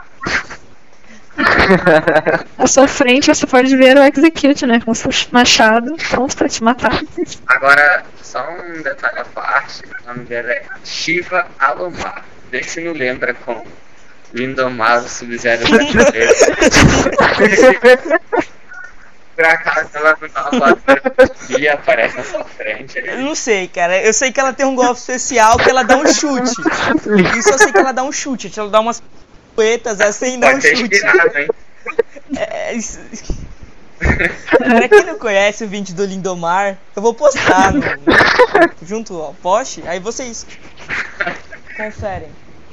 À sua frente você pode ver o Execute, né, com seu machado pronto pra te matar. Agora, só um detalhe à parte, o nome dela é Shiva Alomar. Vê se não lembra com Lindomar Sub-Zero brasileiro. Por acaso ela não dá uma foto e aparece na sua frente. Eu não sei, cara. Eu sei que ela tem um golpe especial que ela dá um chute. Isso eu sei que ela dá um chute. Ela dá umas poetas assim e dá um Pode ter chute. inspirado, hein? É, isso... Pra quem não conhece o vídeo do Lindomar, eu vou postar no, no, junto ao post, aí vocês conferem.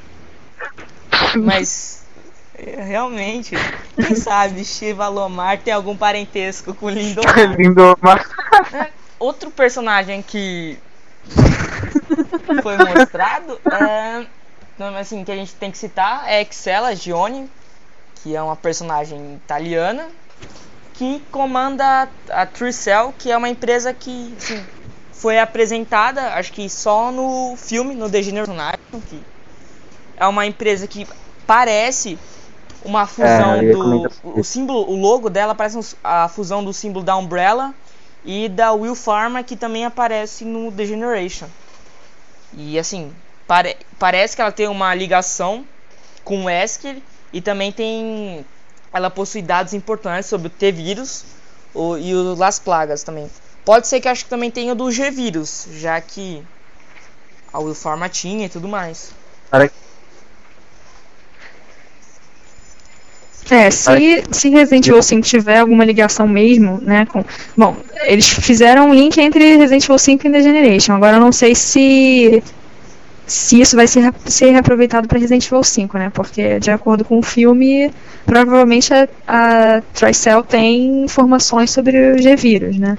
Mas realmente, quem sabe Shiva Alomar tem algum parentesco com o Lindomar. Lindomar. Outro personagem que foi mostrado é, assim, que a gente tem que citar é Excella Gioni, que é uma personagem italiana que comanda a Tricell, que é uma empresa que assim, foi apresentada, acho que só no filme, no The Generation, que é uma empresa que parece uma fusão é, do o símbolo, o logo dela parece a fusão do símbolo da Umbrella e da Will Pharma, que também aparece no The Generation. E assim, pare- parece que ela tem uma ligação com o Wesker e também tem... Ela possui dados importantes sobre o T-Vírus o, e o Las Plagas também. Pode ser que acho que também tenha o do G-Vírus, já que o formatinho e tudo mais. Para... É, se, se Resident Evil cinco tiver alguma ligação mesmo, né, com... Bom, eles fizeram um link entre Resident Evil cinco e The Generation. Agora eu não sei se... se isso vai ser, ser reaproveitado para Resident Evil cinco, né? Porque, de acordo com o filme, provavelmente a, a Tricell tem informações sobre o G-Vírus, né?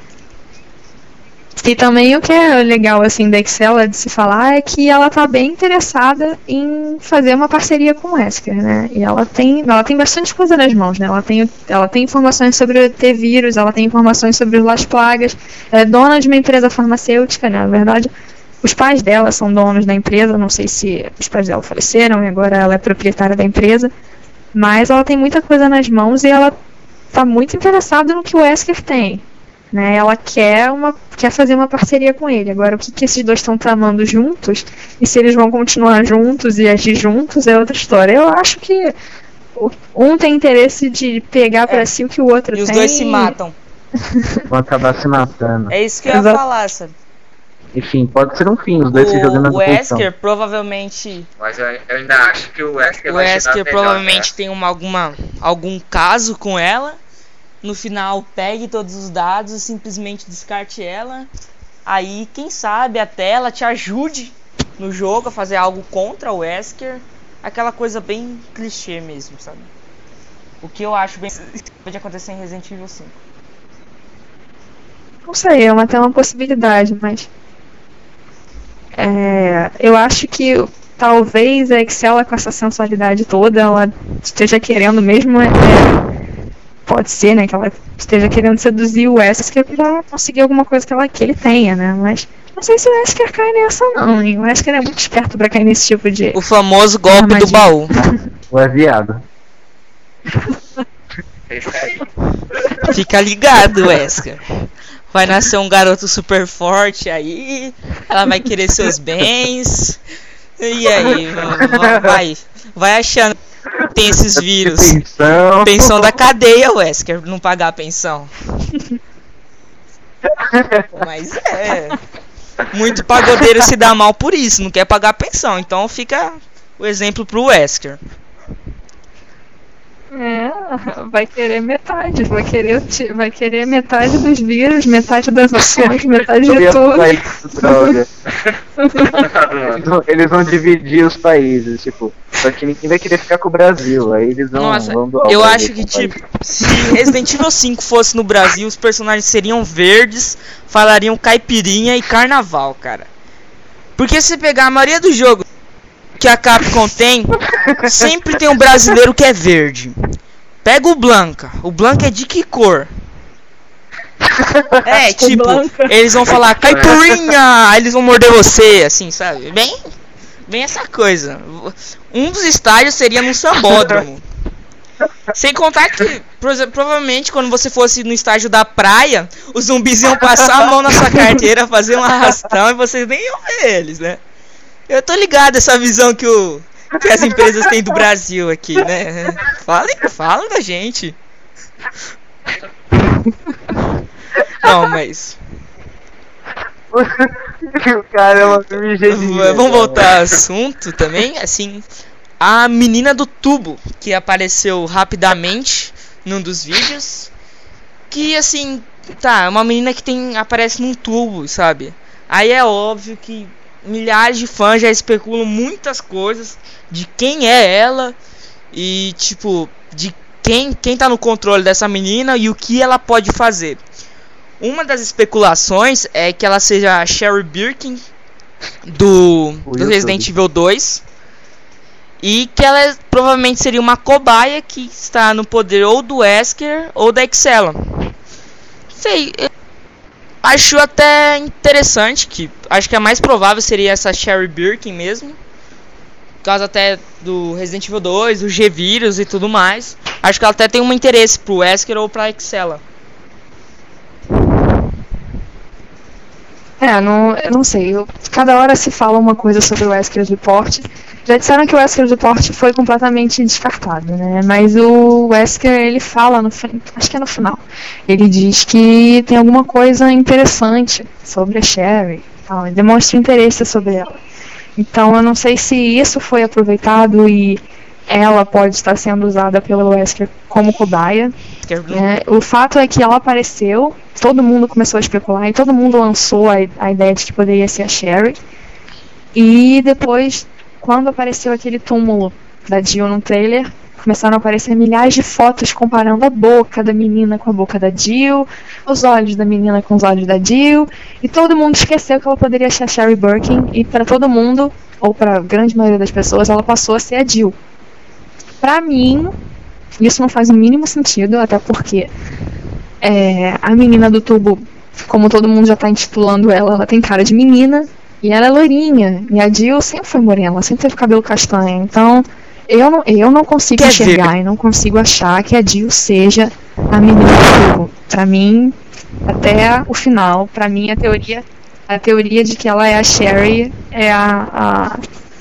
E também o que é legal, assim, da Excella de se falar é que ela tá bem interessada em fazer uma parceria com o Wesker, né? E ela tem, ela tem bastante coisa nas mãos, né? Ela tem, ela tem informações sobre o T-Vírus, ela tem informações sobre os Las Plagas, é dona de uma empresa farmacêutica, né? Na verdade... Os pais dela são donos da empresa, não sei se os pais dela faleceram e agora ela é proprietária da empresa, mas ela tem muita coisa nas mãos e ela está muito interessada no que o Wesker tem, né? Ela quer, uma, quer fazer uma parceria com ele. Agora, o que, que esses dois estão tramando juntos e se eles vão continuar juntos e agir juntos é outra história. Eu acho que um tem interesse de pegar para É. si o que o outro E tem. os dois se matam. Vão acabar se matando. É isso que eu ia Exato. falar, sabe? Enfim, pode ser um fim, os dois se jogando O na função. Wesker provavelmente... Mas eu, eu ainda acho que o Wesker O vai se dar Wesker melhor, provavelmente né? tem uma, alguma, algum caso com ela. No final pegue todos os dados e simplesmente descarte ela. Aí quem sabe até ela te ajude no jogo a fazer algo contra o Wesker. Aquela coisa bem clichê mesmo, sabe? O que eu acho bem pode acontecer em Resident Evil cinco. Não sei, é uma, até uma possibilidade, mas... É, eu acho que talvez a Excella com essa sensualidade toda, ela esteja querendo mesmo, é, pode ser, né, que ela esteja querendo seduzir o Wesker pra conseguir alguma coisa que, ela, que ele tenha, né, mas não sei se o Wesker cai nessa não, hein? O Wesker é muito esperto pra cair nesse tipo de... O famoso golpe do Armadilha. baú. Ou é viado. É isso aí. Fica ligado, Wesker. Vai nascer um garoto super forte aí, ela vai querer seus bens. E aí, va- vai, vai achando que tem esses vírus. Pensão. Pensão da cadeia, Wesker, não pagar a pensão. Mas é. Muito pagodeiro se dá mal por isso, não quer pagar a pensão. Então fica o exemplo pro Wesker. É, vai querer metade, vai querer, ti- vai querer metade dos vírus, metade das ações, metade Eu de ia tudo. falar isso, droga. Eles vão- Eles vão dividir os países, tipo, só que ninguém vai querer ficar com o Brasil, aí eles vão, Nossa, vão doar o eu Brasil acho pro que país. tipo, se Resident Evil cinco fosse no Brasil, os personagens seriam verdes, falariam caipirinha e carnaval, cara. Porque se você pegar a maioria do jogo que a Capcom tem, sempre tem um brasileiro que é verde. Pega o Blanca. O Blanca é de que cor? É, tipo, Blanca. eles vão falar caipirinha, aí eles vão morder você, assim, sabe? Bem, bem essa coisa. Um dos estágios seria no sambódromo. Sem contar que, por exemplo, provavelmente, quando você fosse no estágio da praia, os zumbis iam passar a mão na sua carteira, fazer um arrastão e vocês nem iam ver eles, né? Eu tô ligado essa visão que, o, que as empresas têm do Brasil aqui, né? Falem, falam da gente. Não, mas... O cara é uma virgem. Vamos voltar ao assunto também, assim... A menina do tubo, que apareceu rapidamente num dos vídeos. Que, assim... Tá, é uma menina que tem, aparece num tubo, sabe? Aí é óbvio que milhares de fãs já especulam muitas coisas de quem é ela e tipo de quem quem tá no controle dessa menina e o que ela pode fazer. Uma das especulações é que ela seja a Sherry Birkin do, do Resident Evil dois e que ela é, provavelmente seria uma cobaia que está no poder ou do Wesker ou da Excella. Sei, eu acho até interessante que acho que a mais provável seria essa Sherry Birkin mesmo. Por causa até do Resident Evil dois, do G-Vírus e tudo mais. Acho que ela até tem um interesse pro Wesker ou pra Excella. É, não, eu não sei. Eu, cada hora se fala uma coisa sobre o Wesker Report. Já disseram que o Wesker Report foi completamente descartado, né? Mas o Wesker, ele fala, no, acho que é no final, ele diz que tem alguma coisa interessante sobre a Sherry. Então, ele demonstra interesse sobre ela. Então, eu não sei se isso foi aproveitado e ela pode estar sendo usada pelo Wesker como cobaia. É, o fato é que ela apareceu, todo mundo começou a especular e todo mundo lançou a, a ideia de que poderia ser a Sherry. E depois, quando apareceu aquele túmulo da Jill no trailer, começaram a aparecer milhares de fotos comparando a boca da menina com a boca da Jill, os olhos da menina com os olhos da Jill, e todo mundo esqueceu que ela poderia ser a Sherry Birkin, e para todo mundo, ou para a grande maioria das pessoas, ela passou a ser a Jill. Pra mim, isso não faz o mínimo sentido, até porque é, a menina do tubo, como todo mundo já tá intitulando ela, ela tem cara de menina, e ela é loirinha, e a Jill sempre foi morena, ela sempre teve cabelo castanho, então eu não, eu não consigo Quer enxergar dizer... e não consigo achar que a Jill seja a menina do tubo. Pra mim, até o final, pra mim a teoria, a teoria de que ela é a Sherry é a, a,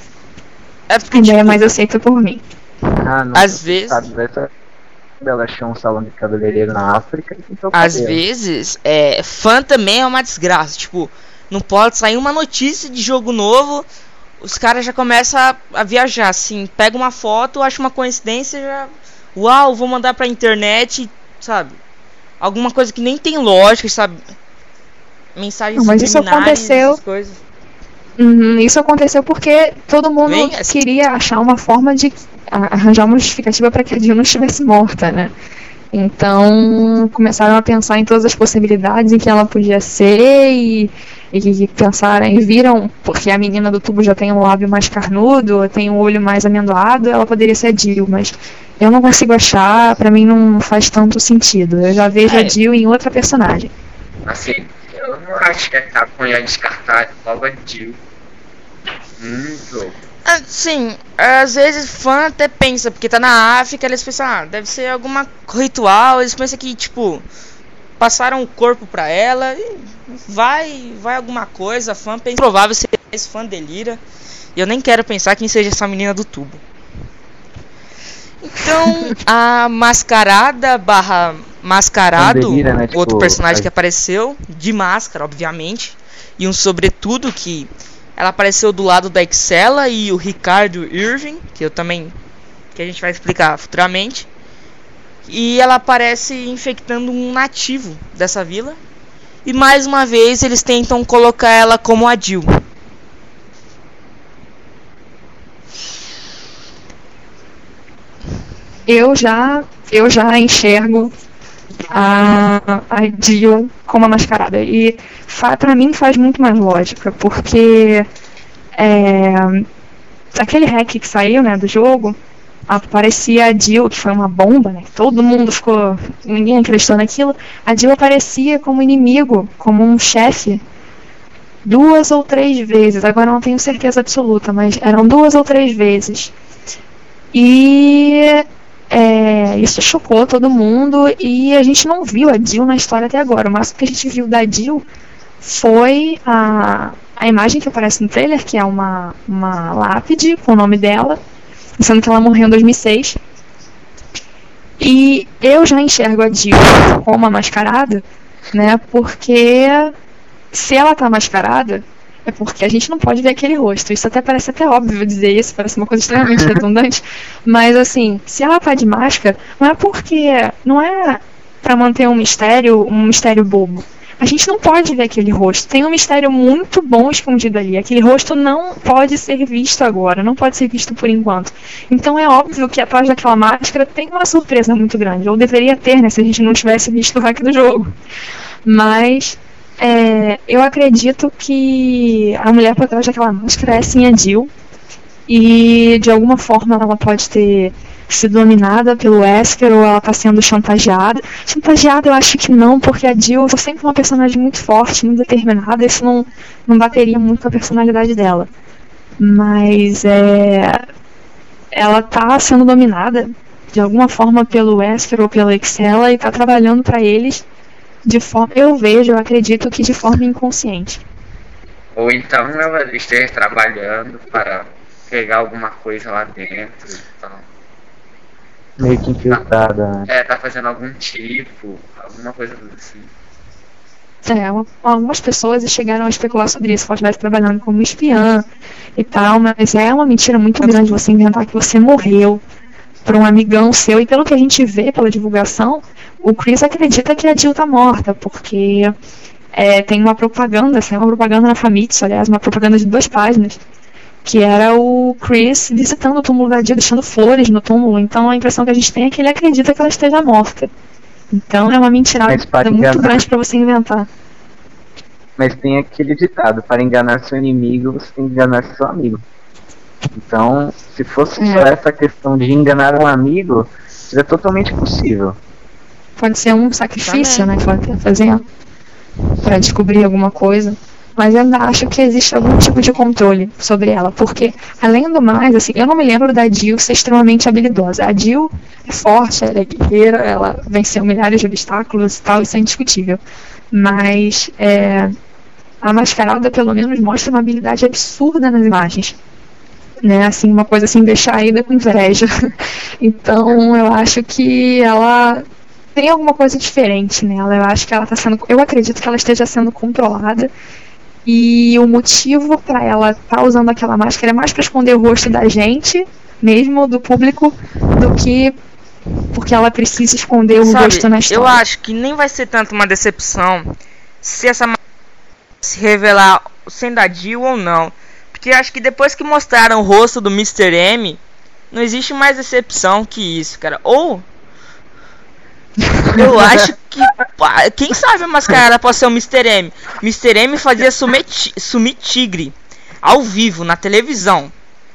É porque, a ideia tipo, mais aceita por mim. Ah, não. Às vezes- Sabe, essa... ela achou um salão de cabeleireiro na África e pintou o às cabelo. vezes, é, fã também é uma desgraça. Tipo, não pode sair uma notícia de jogo novo, os caras já começam a, a viajar, assim, pega uma foto, acha uma coincidência, já... Uau, vou mandar pra internet, sabe? Alguma coisa que nem tem lógica, sabe? Mensagens Não, mas isso subliminares, aconteceu- essas coisas. Uhum, isso aconteceu porque todo mundo Bem, essa- queria achar uma forma de a- arranjar uma justificativa para que a Jill não estivesse morta, né? Então começaram a pensar em todas as possibilidades em que ela podia ser e, e pensaram e viram, porque a menina do tubo já tem um lábio mais carnudo, tem um olho mais amendoado, ela poderia ser a Jill, mas eu não consigo achar, pra mim não faz tanto sentido. Eu já vejo É. a Jill em outra personagem. Assim, eu não acho que a Capcom ia descartar logo a Jill. Hum, jogo. Assim, às vezes fã até pensa, porque tá na África, eles pensam, ah, deve ser alguma ritual, eles pensam que, tipo, passaram o corpo pra ela e vai, vai alguma coisa, fã pensa, provável ser esse fã delira, e eu nem quero pensar quem seja essa menina do tubo. Então, a mascarada barra mascarado, Fã delira, né, tipo, outro personagem faz- que apareceu, de máscara, obviamente, e um sobretudo que ela apareceu do lado da Excella e o Ricardo Irving, que eu também, que a gente vai explicar futuramente. E ela aparece infectando um nativo dessa vila. E mais uma vez eles tentam colocar ela como a Jill. Eu já, eu já enxergo a, a Jill como a mascarada. E fa, pra mim faz muito mais lógica, porque é, aquele hack que saiu, né, do jogo, aparecia a Jill, que foi uma bomba, né? Todo mundo ficou. Ninguém acreditou naquilo. A Jill aparecia como inimigo, como um chefe, duas ou três vezes. Agora eu não tenho certeza absoluta, mas eram duas ou três vezes. E é, isso chocou todo mundo. E a gente não viu a Jill na história até agora. O máximo que a gente viu da Jill foi a, a imagem que aparece no trailer, que é uma, uma lápide com o nome dela, sendo que ela morreu em dois mil e seis. E eu já enxergo a Jill como a mascarada, né? Porque se ela tá mascarada, é porque a gente não pode ver aquele rosto. Isso até parece até óbvio dizer isso, parece uma coisa extremamente redundante. Mas assim, se ela tá de máscara, não é porque. Não é pra manter um mistério, um mistério bobo. A gente não pode ver aquele rosto. Tem um mistério muito bom escondido ali. Aquele rosto não pode ser visto agora. Não pode ser visto por enquanto. Então é óbvio que atrás daquela máscara tem uma surpresa muito grande. Ou deveria ter, né? Se a gente não tivesse visto o hack do jogo. Mas é, eu acredito que a mulher por trás daquela máscara é sim a Jill. E de alguma forma ela pode ter sido dominada pelo Wesker, ou ela está sendo chantageada. Chantageada eu acho que não, porque a Jill é sempre uma personagem muito forte, muito determinada, isso não, não bateria muito com a personalidade dela. Mas é, ela está sendo dominada de alguma forma pelo Wesker ou pela Excella e está trabalhando para eles de forma, eu vejo, eu acredito que de forma inconsciente. Ou então ela esteja trabalhando para pegar alguma coisa lá dentro. Então, Meio que infiltrada, né? é, tá fazendo algum tipo, alguma coisa assim. É, uma- algumas pessoas chegaram a especular sobre isso, que ela estivesse trabalhando como espiã e tal, mas é uma mentira muito grande você inventar que você morreu para um amigão seu, e pelo que a gente vê pela divulgação, o Chris acredita que a Jill tá morta, porque é, tem uma propaganda, assim, uma propaganda na Famitsu, aliás, uma propaganda de duas páginas, que era o Chris visitando o túmulo da Jill, deixando flores no túmulo, então a impressão que a gente tem é que ele acredita que ela esteja morta. Então é uma mentirada Mas para muito enganar- grande para você inventar. Mas tem aquele ditado, para enganar seu inimigo, você tem que enganar seu amigo. Então, se fosse só É. essa questão de enganar um amigo, seria totalmente possível. Pode ser um sacrifício, né, que ela quer fazer para descobrir alguma coisa. Mas eu ainda acho que existe algum tipo de controle sobre ela, porque, além do mais, assim, eu não me lembro da Jill ser extremamente habilidosa. A Jill é forte, ela é guerreira, ela venceu milhares de obstáculos e tal, isso é indiscutível. Mas é, a Mascarada, pelo menos, mostra uma habilidade absurda nas imagens. Né, assim, uma coisa assim, deixar a Ida com inveja. Então, eu acho que ela tem alguma coisa diferente nela. Eu acho que ela tá sendo. Eu acredito que ela esteja sendo controlada. E o motivo pra ela estar usando aquela máscara é mais pra esconder o rosto da gente, mesmo do público, do que porque ela precisa esconder o Sabe, rosto na história. eu acho que nem vai ser tanto uma decepção se essa ma- se revelar sendo a Jill ou não. Porque acho que depois que mostraram o rosto do mister M, não existe mais decepção que isso, cara. Ou eu acho que pá, quem sabe a mascarada pode ser o mister M. mister M fazia sumir, ti- sumir tigre ao vivo na televisão.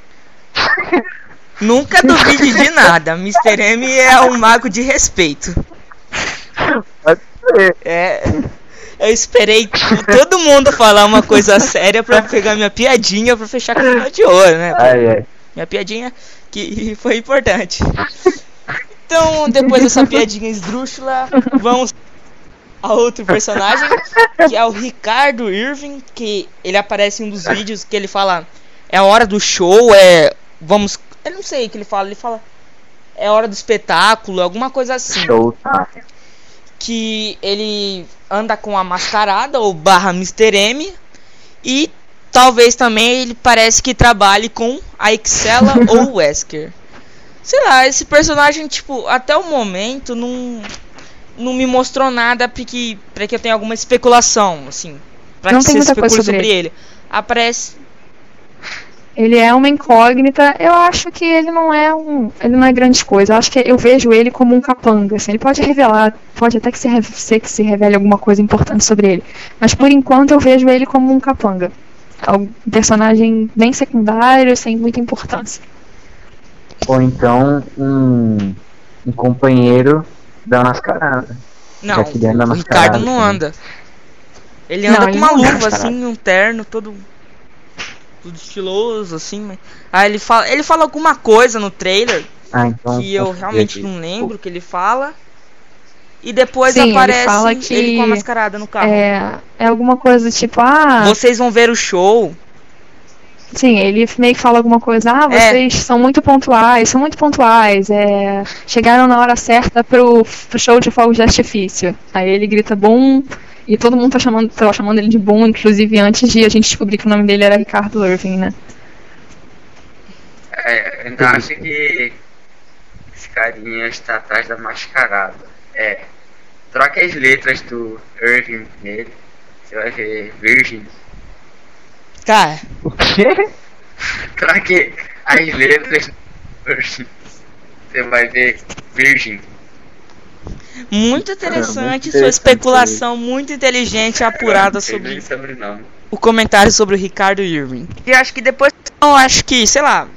Nunca duvide de nada. mister M é um mago de respeito. Pode ser. É, eu esperei todo mundo falar uma coisa séria pra pegar minha piadinha pra fechar com chave de ouro, né? Ai, ai. Minha piadinha que foi importante. Então, depois dessa piadinha esdrúxula, vamos a outro personagem, que é o Ricardo Irving, que ele aparece em um dos vídeos que ele fala: é a hora do show, é. Vamos. Eu não sei o que ele fala, ele fala. É hora do espetáculo, alguma coisa assim. Show, tá. Que ele anda com a mascarada ou barra mister M, e talvez também ele parece que trabalhe com a Excella ou o Wesker. Sei lá, esse personagem, tipo, até o momento não, não me mostrou nada pra que, pra que eu tenha alguma especulação, assim, pra Não que tem se muita especule coisa sobre sobre ele. Aparece. Ele é uma incógnita. Eu acho que ele não é um. Ele não é grande coisa. Eu acho que eu vejo ele como um capanga. Assim, ele pode revelar, pode até que se, re- ser que se revele alguma coisa importante sobre ele. Mas por enquanto eu vejo ele como um capanga. É um personagem bem secundário, sem muita importância. Ou então um, um companheiro da mascarada. Não, Já que ele anda o mascarado, Ricardo não né? anda. Ele Não, anda ele com uma não anda luva, mascarado. assim, um terno, todo. Tudo estiloso, assim. Mas... Aí ele fala, ele fala alguma coisa no trailer Ah, então. que eu posso realmente ver não aqui. lembro o que ele fala. E depois Sim, ele aparece fala ele, que com a mascarada no carro. É, é alguma coisa tipo, ah, Vocês vão ver o show. sim, ele meio que fala alguma coisa, ah, É. vocês são muito pontuais, são muito pontuais, é, chegaram na hora certa pro, pro show de fogos de artifício. Aí ele grita bom, e todo mundo tá chamando, tava chamando ele de bom, inclusive antes de a gente descobrir que o nome dele era Ricardo Irving, né? É, eu ainda acho que esse carinha está atrás da mascarada. É. Troque as letras do Irving nele. Você vai ver Virgin. Tá. O quê? Troque as letras do Virgin. Você vai ver Virgin. Muito muito interessante sua interessante especulação, muito inteligente e apurada Sobre sobre sobrenome. o comentário sobre o Ricardo Irving. E acho que depois, eu acho que, sei lá,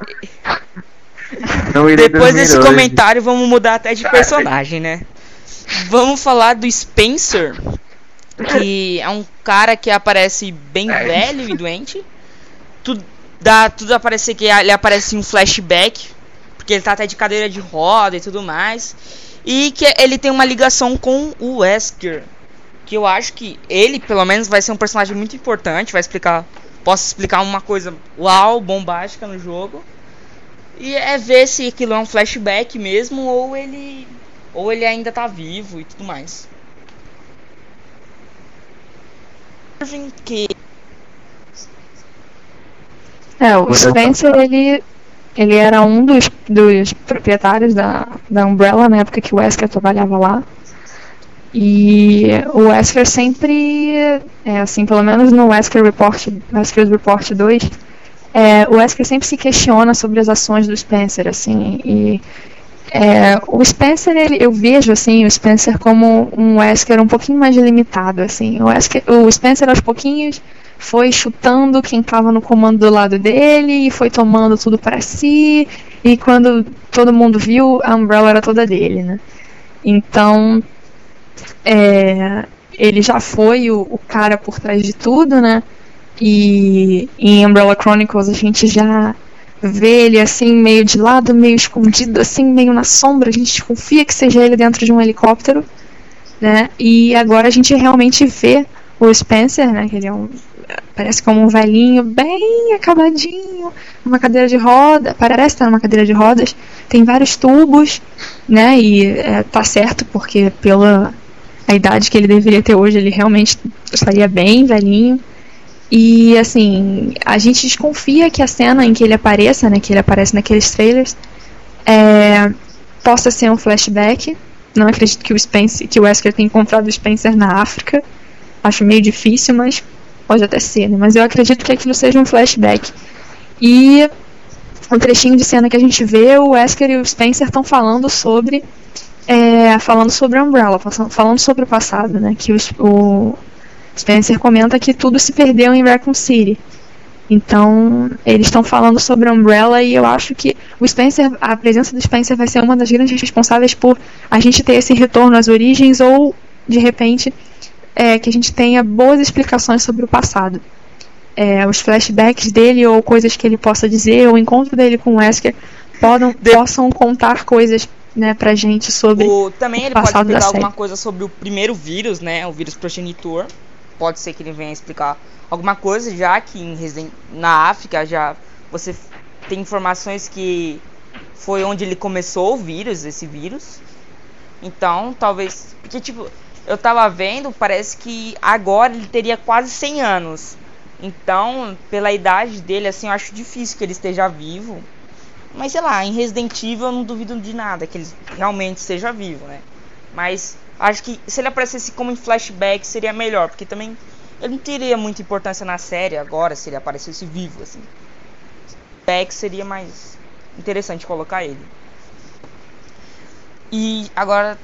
Não irei depois dormir desse hoje. comentário vamos mudar até de personagem, né? Vamos falar do Spencer, que é um cara que aparece bem É. velho e doente. Tudo dá tudo a parecer que ele aparece em um flashback, porque ele tá até de cadeira de roda e tudo mais. E que ele tem uma ligação com o Wesker. que eu acho que ele, pelo menos, vai ser um personagem muito importante, vai explicar, posso explicar uma coisa uau, bombástica no jogo. E é ver se aquilo é um flashback mesmo ou ele ou ele ainda tá vivo e tudo mais. Que É, o Spencer, ele, ele era um dos, dos proprietários da, da Umbrella na época que o Wesker trabalhava lá. E o Wesker sempre, é, assim, pelo menos no Wesker Report, Wesker Report dois, é, o Wesker sempre se questiona sobre as ações do Spencer, assim, e é, o Spencer, ele, eu vejo, assim, o Spencer como um Wesker um pouquinho mais limitado, assim, o, Wesker, o Spencer aos pouquinhos foi chutando quem estava no comando do lado dele e foi tomando tudo para si, e quando todo mundo viu, a Umbrella era toda dele, né? Então, é, ele já foi o, o cara por trás de tudo, né? E em Umbrella Chronicles a gente já vê ele assim, meio de lado, meio escondido, assim, meio na sombra. A gente desconfia que seja ele dentro de um helicóptero, né? E agora a gente realmente vê o Spencer, né? Que ele é um, parece como um velhinho bem acabadinho, numa cadeira de roda, parece estar numa cadeira de rodas, tem vários tubos, né? E é, tá certo, porque pela a idade que ele deveria ter hoje, ele realmente estaria bem velhinho. E assim, a gente desconfia que a cena em que ele apareça, né, que ele aparece naqueles trailers, é, possa ser um flashback. Não acredito que o Spencer, que o Wesker tenha encontrado o Spencer na África. Acho meio difícil, mas pode até ser, né? Mas eu acredito que aquilo seja um flashback. E um trechinho de cena que a gente vê, o Wesker e o Spencer estão falando sobre é, falando sobre a Umbrella, falando sobre o passado, né? Que o, o Spencer comenta que tudo se perdeu em Raccoon City. Então, eles estão falando sobre a Umbrella e eu acho que o Spencer, a presença do Spencer vai ser uma das grandes responsáveis por a gente ter esse retorno às origens ou, de repente, é, que a gente tenha boas explicações sobre o passado. É, os flashbacks dele ou coisas que ele possa dizer, o encontro dele com o Wesker podam, de... possam contar coisas, né, pra gente sobre o, também o ele passado pode da explicar série. alguma coisa sobre o primeiro vírus, né, o vírus progenitor. Pode ser que ele venha explicar alguma coisa, já que em Resident... na África já você tem informações que foi onde ele começou o vírus, esse vírus. Então, talvez... Porque, tipo, eu tava vendo, parece que agora ele teria quase cem anos. Então, pela idade dele, assim, eu acho difícil que ele esteja vivo. Mas, sei lá, em Resident Evil eu não duvido de nada que ele realmente esteja vivo, né? Mas acho que se ele aparecesse como em flashback seria melhor, porque também ele não teria muita importância na série agora se ele aparecesse vivo, assim. Flashback seria mais interessante colocar ele. E agora...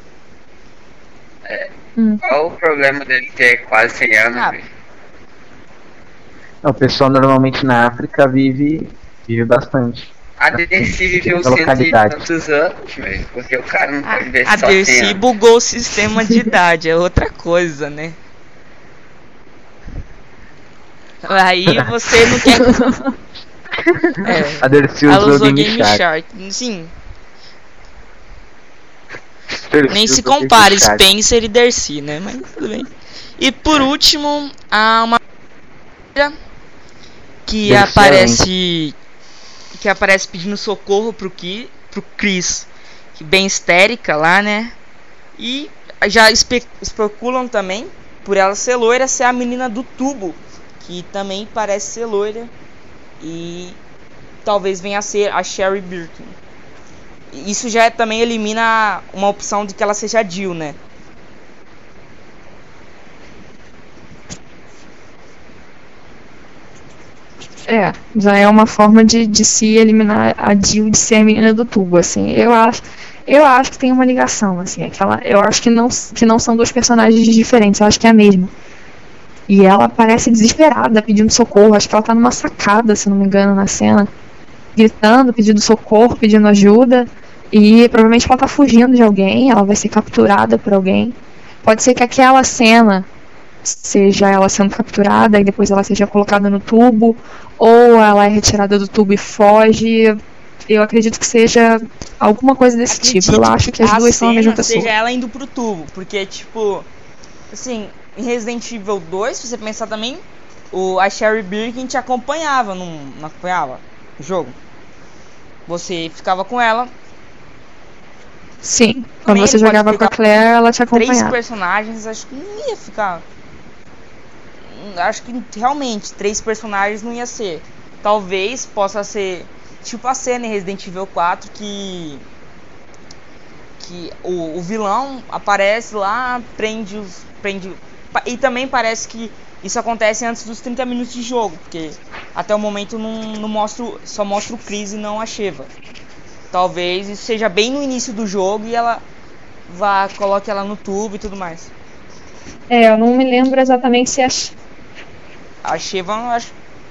É, hum. Qual o problema dele ter quase cem anos? Ah, o pessoal normalmente na África vive, vive bastante. A D C viveu cento e tantos anos, velho, porque o cara não pode ver a só D C bugou o sistema de idade, é outra coisa, né? Aí você não quer... É, a D C usou, usou Game Shark. Shark. Sim. Nem se compara Spencer e Darcy, né? Mas tudo bem. E por último, há uma que Darcy aparece que aparece pedindo socorro pro Ki, pro Chris, que bem histérica lá, né? E já espe especulam também por ela ser loira, ser a menina do tubo, que também parece ser loira e talvez venha a ser a Sherry Birkin. Isso já também elimina uma opção de que ela seja a Jill, né? É, já é uma forma de, de se eliminar a Jill de ser a menina do tubo, assim. Eu acho, eu acho que tem uma ligação, assim. Aquela, eu acho que não, que não são dois personagens diferentes, eu acho que é a mesma. E ela parece desesperada, pedindo socorro. Acho que ela tá numa sacada, se não me engano, na cena. Gritando, pedindo socorro, pedindo ajuda. E provavelmente ela tá fugindo de alguém, ela vai ser capturada por alguém. Pode ser que aquela cena seja ela sendo capturada e depois ela seja colocada no tubo, ou ela é retirada do tubo e foge. Eu acredito que seja alguma coisa desse acredito tipo. Eu acho que as duas são a mesma pessoa. Seja ela indo pro tubo, porque tipo, assim, em Resident Evil dois, se você pensar também, o, a Sherry Birkin te acompanhava, não, não acompanhava o jogo. Você ficava com ela. Sim, quando você jogava com a Claire, ela te acompanhava. Três personagens, acho que não ia ficar. Acho que realmente, três personagens não ia ser. Talvez possa ser tipo a cena em Resident Evil quatro que... que o, o vilão aparece lá, prende os... Prende, e também parece que isso acontece antes dos trinta minutos de jogo, porque até o momento não, não mostra, só mostra o Chris e não a Sheva. Talvez isso seja bem no início do jogo e ela vá, coloque ela no tubo e tudo mais. É, eu não me lembro exatamente se a... A Sheva, eu acho...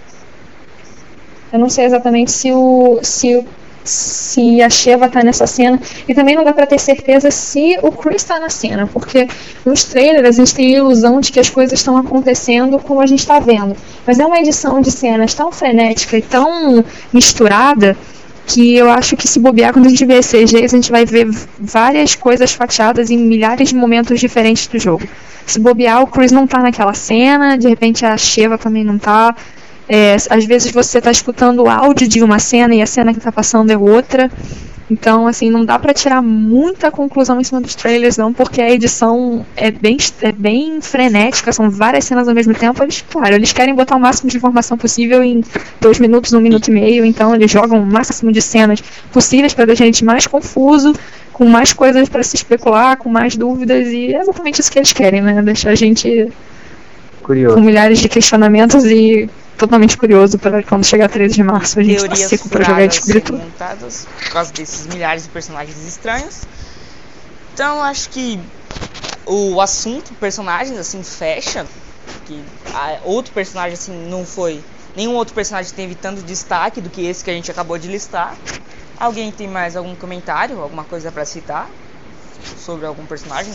Eu não sei exatamente se o... Se o se a Sheva tá nessa cena, e também não dá pra ter certeza se o Chris tá na cena, porque nos trailers a gente tem a ilusão de que as coisas estão acontecendo como a gente tá vendo, mas é uma edição de cenas tão frenética e tão misturada que eu acho que se bobear, quando a gente vê esse C G, a gente vai ver várias coisas fatiadas em milhares de momentos diferentes do jogo. Se bobear, o Chris não tá naquela cena, de repente a Sheva também não tá. É, às vezes você está escutando o áudio de uma cena e a cena que está passando é outra. Então, assim, não dá para tirar muita conclusão em cima dos trailers, não, porque a edição é bem, é bem frenética, são várias cenas ao mesmo tempo. Eles, claro, eles querem botar o máximo de informação possível em dois minutos, um minuto e meio, então eles jogam o máximo de cenas possíveis para deixar a gente mais confuso, com mais coisas para se especular, com mais dúvidas, e é exatamente isso que eles querem, né? Deixar a gente curioso, com milhares de questionamentos e totalmente curioso para quando chegar treze de março a gente tá seco para jogar e descobrir tudo. Montadas por causa desses milhares de personagens estranhos. Então acho que o assunto personagens assim fecha, que a, outro personagem assim não foi, nenhum outro personagem teve tanto destaque do que esse que a gente acabou de listar. Alguém tem mais algum comentário, alguma coisa para citar sobre algum personagem?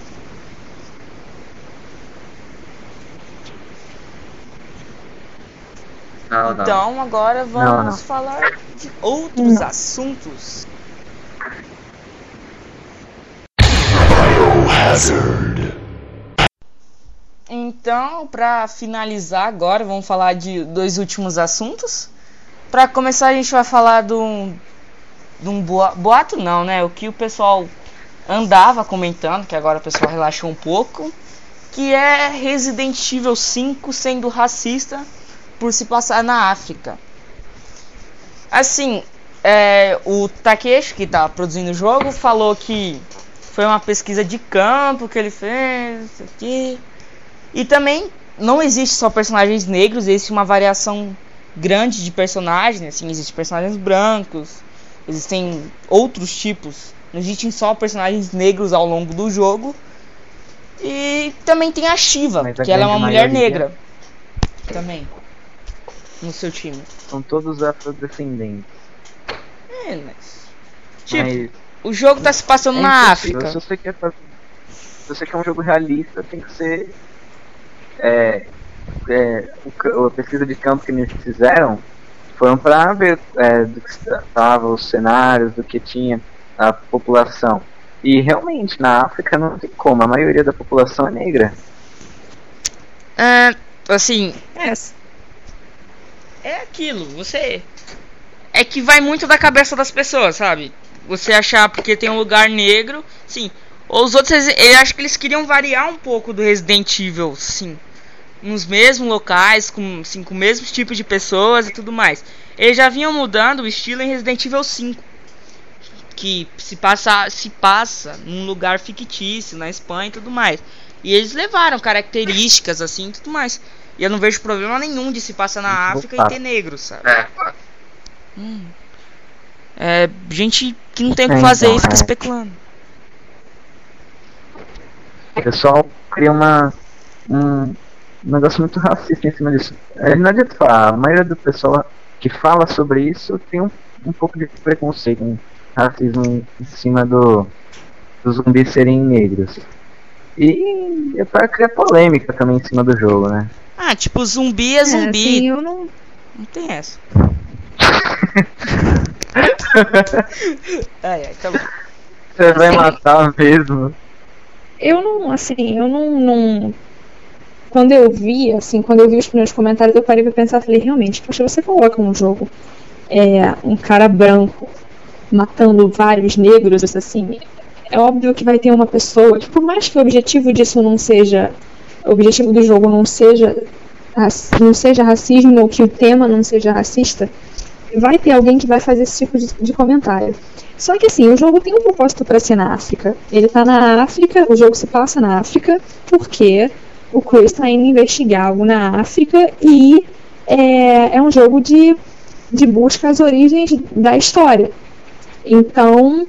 Não, não. Então agora vamos Não, não. falar de outros Não. assuntos. Biohazard. Então, para finalizar agora, vamos falar de dois últimos assuntos. Para começar, a gente vai falar de um, de um boa, boato, não, né? O que o pessoal andava comentando, que agora o pessoal relaxou um pouco, que é Resident Evil cinco sendo racista por se passar na África. Assim, é, o Takeshi, que tá produzindo o jogo, falou que foi uma pesquisa de campo que ele fez, isso aqui. E também não existe só personagens negros, existe uma variação grande de personagens, assim, existem personagens brancos, existem outros tipos, não existem só personagens negros ao longo do jogo. E também tem a Shiva, Mas a que ela é uma grande mulher maioria- negra também no seu time. São todos afrodescendentes. É, mas... Tipo, Mas o jogo tá se passando é na impossível. África. Se você quer fazer, se você quer um jogo realista, tem que ser é, é, o ca- a pesquisa de campo que eles fizeram foram para ver é, do que estava os cenários, do que tinha a população. E realmente na África não tem como, a maioria da população é negra. É, assim, É, é aquilo, você... É que vai muito da cabeça das pessoas, sabe? Você achar porque tem um lugar negro, sim. Os outros, eu acho que eles queriam variar um pouco do Resident Evil, sim. Nos mesmos locais, com, assim, com o mesmo tipo de pessoas e tudo mais. Eles já vinham mudando o estilo em Resident Evil cinco. Que se passa, se passa num lugar fictício, na Espanha e tudo mais. E eles levaram características assim e tudo mais. E eu não vejo problema nenhum de se passar na Muito África e fácil. ter negros, sabe? É, Hum. É gente que não tem o que É, fazer então, e fica é. especulando. O pessoal cria uma, um, um negócio muito racista em cima disso. É, não adianta falar, a maioria do pessoal que fala sobre isso tem um, um pouco de preconceito, um racismo em, em cima do, dos zumbis serem negros. E é pra criar polêmica também em cima do jogo, né? Ah, tipo, zumbi é é, zumbi. assim, eu não... Não tem essa. Ai, ai, tá bom. Você vai matar mesmo. eu não, assim, eu não, não... Quando eu vi, assim, quando eu vi os primeiros comentários, eu parei pra pensar, falei, realmente, poxa, você coloca um jogo, é, um cara branco matando vários negros, assim, é óbvio que vai ter uma pessoa que, por mais que o objetivo disso não seja, o objetivo do jogo não seja, não seja racismo, ou que o tema não seja racista, vai ter alguém que vai fazer esse tipo de, de comentário. Só que assim, o jogo tem um propósito para ser na África. Ele tá na África, o jogo se passa na África, porque o Chris está indo investigar algo na África e é, é um jogo de, de busca às origens da história. Então,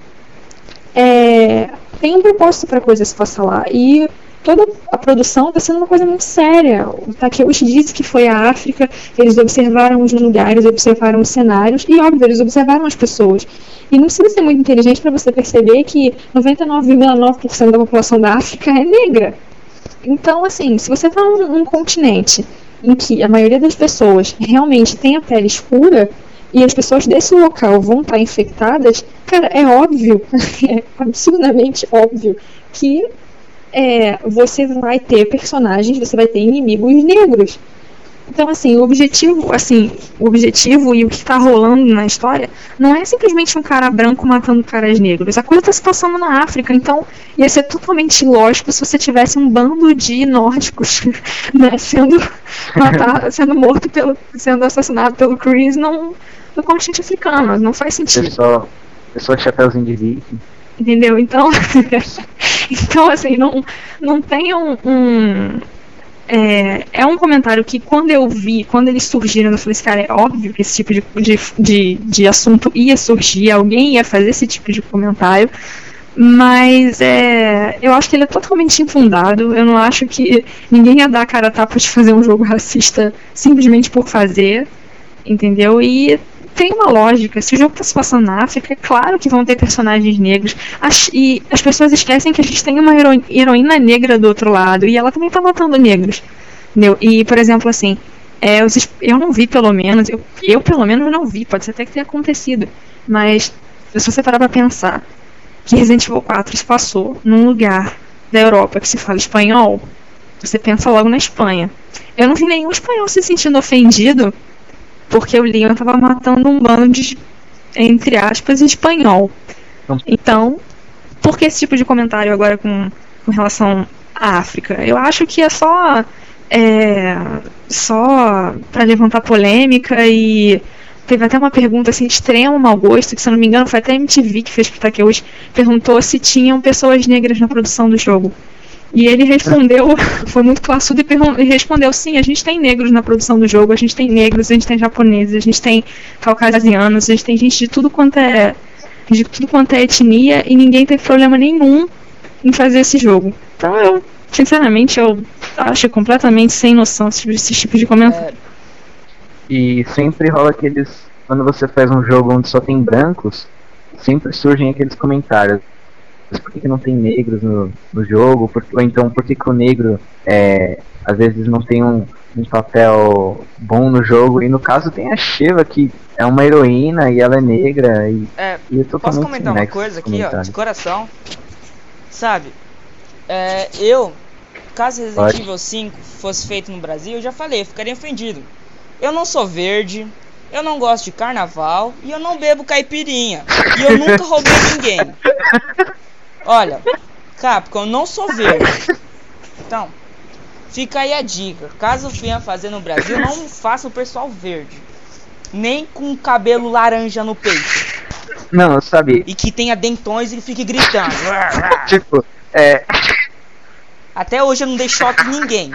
é, tem um propósito para a coisa se passar lá. E toda a produção está sendo uma coisa muito séria. O Takeuchi disse que foi à África, eles observaram os lugares, observaram os cenários e, óbvio, eles observaram as pessoas. E não precisa ser muito inteligente para você perceber que noventa e nove vírgula nove por cento da população da África é negra. Então, assim, se você está num, num continente em que a maioria das pessoas realmente tem a pele escura e as pessoas desse local vão estar infectadas, cara, é óbvio, é absurdamente óbvio que É, você vai ter personagens, você vai ter inimigos negros. Então, assim, o objetivo, assim, o objetivo e o que está rolando na história não é simplesmente um cara branco matando caras negros. A coisa está se passando na África, então ia ser totalmente ilógico se você tivesse um bando de nórdicos, né, sendo, matar, sendo morto, pelo, sendo assassinado pelo Chris no, no continente africano. Não faz sentido. Pessoal, pessoal de chapéuzinho de viking. Entendeu? Então, então assim, não, não tem um... um é, é um comentário que quando eu vi, quando eles surgiram, eu falei assim, cara, é óbvio que esse tipo de, de, de, de assunto ia surgir, alguém ia fazer esse tipo de comentário, mas é, eu acho que ele é totalmente infundado. Eu não acho que ninguém ia dar a cara a tapa de fazer um jogo racista simplesmente por fazer, entendeu? E tem uma lógica, se o jogo está se passando na África, é claro que vão ter personagens negros, as, e as pessoas esquecem que a gente tem uma hero, heroína negra do outro lado, e ela também está matando negros, entendeu? E, por exemplo, assim, é, os, eu não vi pelo menos, eu, eu pelo menos não vi, pode ser até que tenha acontecido, mas se você parar para pensar que Resident Evil quatro se passou num lugar da Europa que se fala espanhol, você pensa logo na Espanha. Eu não vi nenhum espanhol se sentindo ofendido porque o Leon estava matando um bando de, entre aspas, espanhol. Então, por que esse tipo de comentário agora com, com relação à África? Eu acho que é só, é, só para levantar polêmica, e teve até uma pergunta assim, de extremo mau gosto, que se eu não me engano foi até a M T V que fez pro Takeuchi, perguntou se tinham pessoas negras na produção do jogo. E ele respondeu, foi muito classudo e, e respondeu, sim, a gente tem negros na produção do jogo, a gente tem negros, a gente tem japoneses, a gente tem caucasianos, a gente tem gente de tudo quanto é, de tudo quanto é etnia, e ninguém teve problema nenhum em fazer esse jogo. Então eu, sinceramente, eu acho completamente sem noção esse, esse tipo de comentário. E sempre rola aqueles, quando você faz um jogo onde só tem brancos, sempre surgem aqueles comentários. Por que, que não tem negros no, no jogo? Por, ou então, por que, que o negro é, às vezes não tem um, um papel bom no jogo? E no caso tem a Sheva, que é uma heroína e ela é negra. E, é, e é totalmente posso comentar uma coisa aqui, ó, de coração? Sabe, é, eu, caso Resident Evil cinco fosse feito no Brasil, eu já falei, eu ficaria ofendido. Eu não sou verde, eu não gosto de carnaval e eu não bebo caipirinha. E eu nunca roubei ninguém. Olha, Capcom, eu não sou verde. Então, fica aí a dica. Caso venha fazer no Brasil, não faça o pessoal verde. Nem com cabelo laranja no peito. Não, sabe. E que tenha dentões e fique gritando. Tipo, é. Até hoje eu não dei choque em ninguém.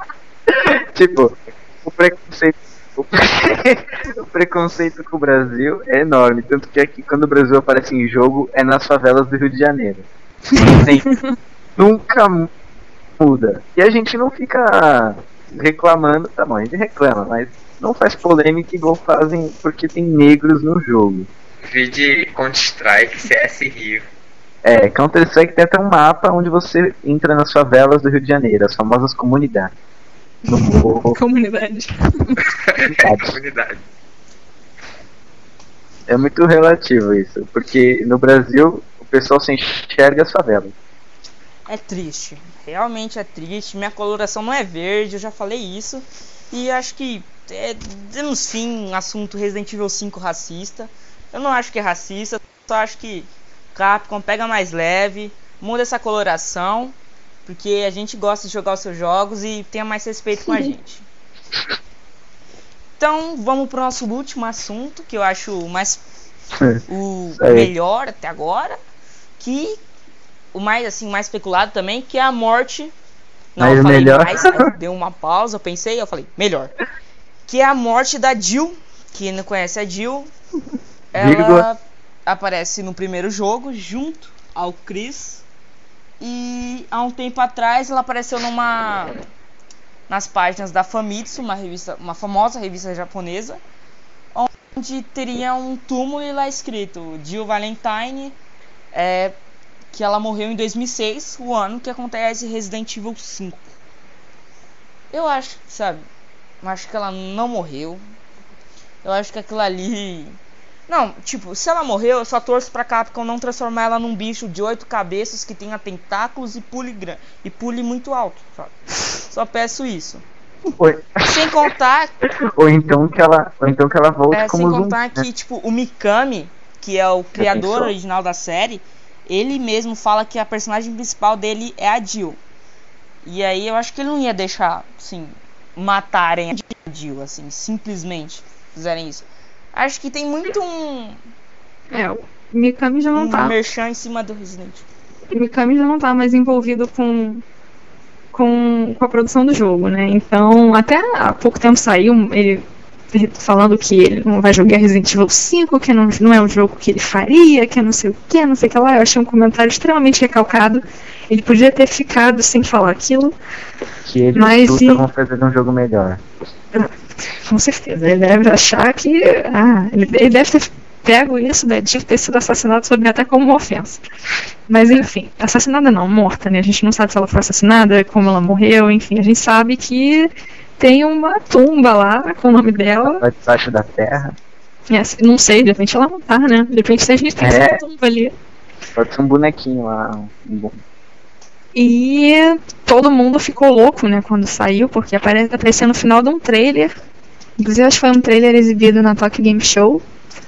Tipo, o preconceito. O, pre... o preconceito com o Brasil é enorme. Tanto que aqui, quando o Brasil aparece em jogo, é nas favelas do Rio de Janeiro. Sim, nunca muda. E a gente não fica reclamando, tá bom, a gente reclama, mas não faz polêmica igual fazem porque tem negros no jogo. Vídeo Counter-Strike, C S Rio. É, Counter-Strike tem até um mapa onde você entra nas favelas do Rio de Janeiro, as famosas comunidades. No... Comunidade. Comunidade. É muito relativo isso, porque no Brasil o pessoal se enxerga as favelas. é triste. Realmente é triste. Minha coloração não é verde, eu já falei isso. E acho que é, demos fim assunto Resident Evil cinco racista. Eu não acho que é racista, só acho que Capcom pega mais leve, muda essa coloração, porque a gente gosta de jogar os seus jogos e tenha mais respeito com a gente. Então vamos pro nosso último assunto, que eu acho o mais o melhor até agora, que o mais assim mais especulado também, que é a morte. Não, Mas eu falei melhor. mais, aí deu uma pausa, eu pensei, eu falei melhor. Que é a morte da Jill. Quem não conhece a Jill, ela Vírgula. aparece no primeiro jogo junto ao Chris. E há um tempo atrás ela apareceu numa nas páginas da Famitsu, uma revista, uma famosa revista japonesa, onde teria um túmulo e lá escrito Jill Valentine, é, que ela morreu em dois mil e seis, o ano que acontece Resident Evil cinco. Eu acho, sabe, eu acho que ela não morreu. Eu acho que aquilo ali... Não, tipo, se ela morreu, eu só torço pra Capcom não transformar ela num bicho de oito cabeças que tenha tentáculos e pule, gran... e pule muito alto, sabe? Só peço isso. Oi. Sem contar... Ou então que ela, ou então que ela volte é, como sem zumbi, contar né? que, tipo, o Mikami, que é o criador pensou? original da série, ele mesmo fala que a personagem principal dele é a Jill. E aí eu acho que ele não ia deixar, assim, matarem a Jill, assim, simplesmente fizerem isso. Acho que tem muito um... É, o Mikami já não um tá. merchan em cima do Resident. O Mikami já não tá mais envolvido com, com, com a produção do jogo, né? Então, até há pouco tempo saiu ele falando que ele não vai jogar Resident Evil cinco, que não, não é um jogo que ele faria, que é não sei o que, não sei o que lá. Eu achei um comentário extremamente recalcado. Ele podia ter ficado sem falar aquilo. Que eles Mas tudo e- vão fazer um jogo melhor. Com certeza, ele deve achar que. Ah, ele, ele deve ter pego isso, né, de ter sido assassinado sob até como uma ofensa. Mas enfim, assassinada não, morta, né? A gente não sabe se ela foi assassinada, como ela morreu, enfim, a gente sabe que tem uma tumba lá com o nome dela. Lá debaixo da terra. É, não sei, de repente ela não tá, né? De repente a gente tem É. essa tumba ali. Pode ser um bonequinho lá. Um bom... E todo mundo ficou louco, né, quando saiu, porque apare- apareceu no final de um trailer. Inclusive, acho que foi um trailer exibido na Tokyo Game Show.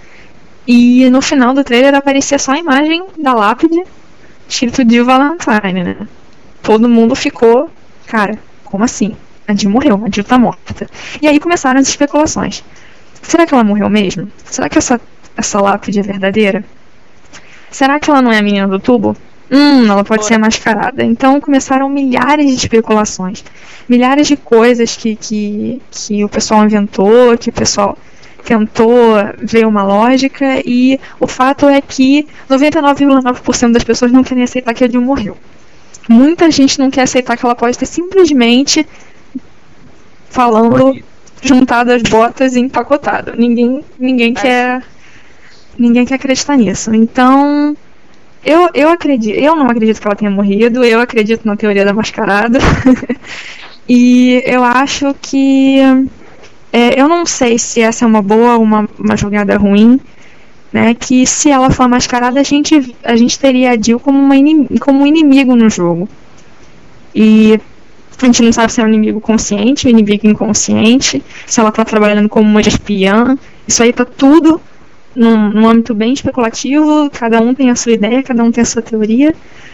E no final do trailer aparecia só a imagem da lápide, escrito Jill Valentine, né? Todo mundo ficou, cara, como assim? A Jill morreu, a Jill tá morta. E aí começaram as especulações. Será que ela morreu mesmo? Será que essa, essa lápide é verdadeira? Será que ela não é a menina do tubo? Hum, ela pode ser mascarada. Então começaram milhares de especulações. Milhares de coisas que, que, que o pessoal inventou, que o pessoal tentou ver uma lógica. E o fato é que noventa e nove vírgula nove por cento das pessoas não querem aceitar que a Jill morreu. Muita gente não quer aceitar que ela pode ter simplesmente falando, juntado as botas e empacotado. Ninguém, ninguém quer. Ninguém quer acreditar nisso. Então, eu, eu acredito, eu não acredito que ela tenha morrido, eu acredito na teoria da mascarada. E eu acho que é, eu não sei se essa é uma boa ou uma, uma jogada ruim, né? Que se ela for mascarada, a gente, a gente teria a Jill como, uma inim, como um inimigo no jogo. E a gente não sabe se é um inimigo consciente ou inimigo inconsciente, se ela tá trabalhando como uma espiã. Isso aí tá tudo num, num âmbito bem especulativo, cada um tem a sua ideia, cada um tem a sua teoria.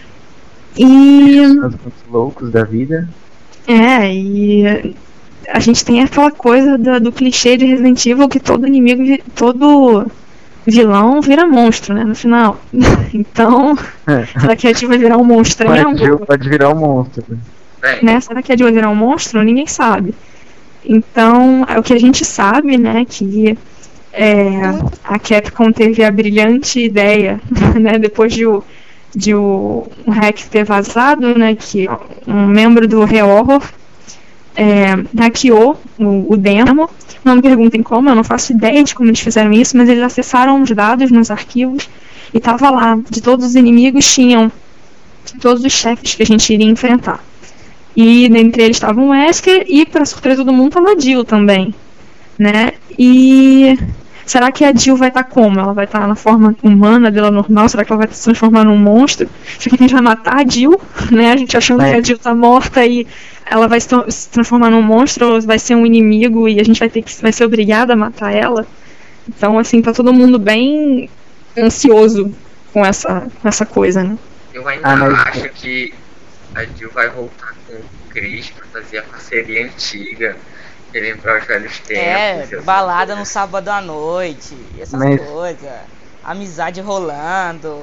E Os loucos da vida. é, e a gente tem aquela coisa do, do clichê de Resident Evil que todo inimigo, todo vilão vira monstro, né, no final. Então, será que a Jill vai virar um monstro Mas mesmo? Jill pode virar um monstro. Bem, Né? Será que a Jill vai virar um monstro? Ninguém sabe. Então, é o que a gente sabe, né, que é, a Capcom teve a brilhante ideia, né, depois de o, de o um hack ter vazado, né, que um membro do Re-Horror é, hackeou o, o demo. Não me perguntem como, eu não faço ideia de como eles fizeram isso, mas eles acessaram os dados nos arquivos e tava lá, de todos os inimigos tinham todos os chefes que a gente iria enfrentar. E dentre eles estava um Wesker e, para surpresa do mundo, estava a Jill também, né? E será que a Jill vai estar como? Ela vai estar na forma humana dela normal? Será que ela vai se transformar num monstro? Será que a gente vai matar a Jill? Né? A gente achando é. que a Jill tá morta e ela vai se transformar num monstro ou vai ser um inimigo e a gente vai ter que vai ser obrigada a matar ela? Então, assim, tá todo mundo bem ansioso com essa, com essa coisa, né? Eu ainda ah, mas... acho que a Jill vai voltar com o Chris pra fazer a parceria antiga, lembrar os velhos tempos. É, balada no sábado à noite, essas mas... coisas. Amizade rolando.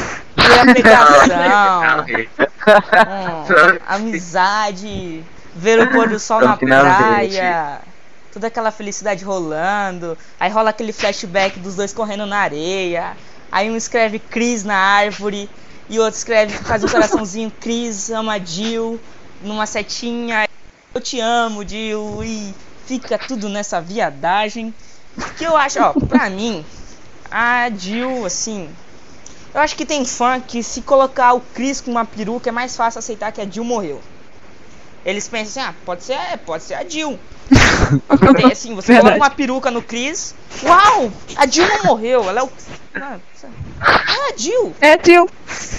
Pegação. hum, amizade. Ver o pôr do sol na praia. Toda aquela felicidade rolando. Aí rola aquele flashback dos dois correndo na areia. Aí um escreve Chris na árvore e outro escreve, faz um coraçãozinho Chris ama Jill numa setinha. Eu te amo, Jill. E fica tudo nessa viadagem. Que eu acho, ó, pra mim, a Jill, assim, eu acho que tem fã que se colocar o Chris com uma peruca é mais fácil aceitar que a Jill morreu. Eles pensam assim, ah, pode ser, pode ser a Jill. Tem, assim, você Verdade. coloca uma peruca no Chris, uau, a Jill não morreu, ela é o... Ah, é a Jill. É a Jill.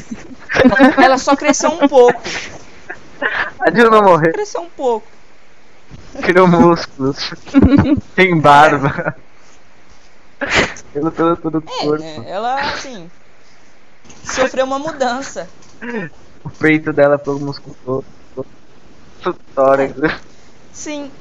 Ela só cresceu um pouco. A Jill não morreu. Cresceu um pouco. Criou músculos. Tem barba. Pelo todo, todo o é, corpo. Né? Ela, assim, sofreu uma mudança. O peito dela foi musculoso. Tórax. Sim.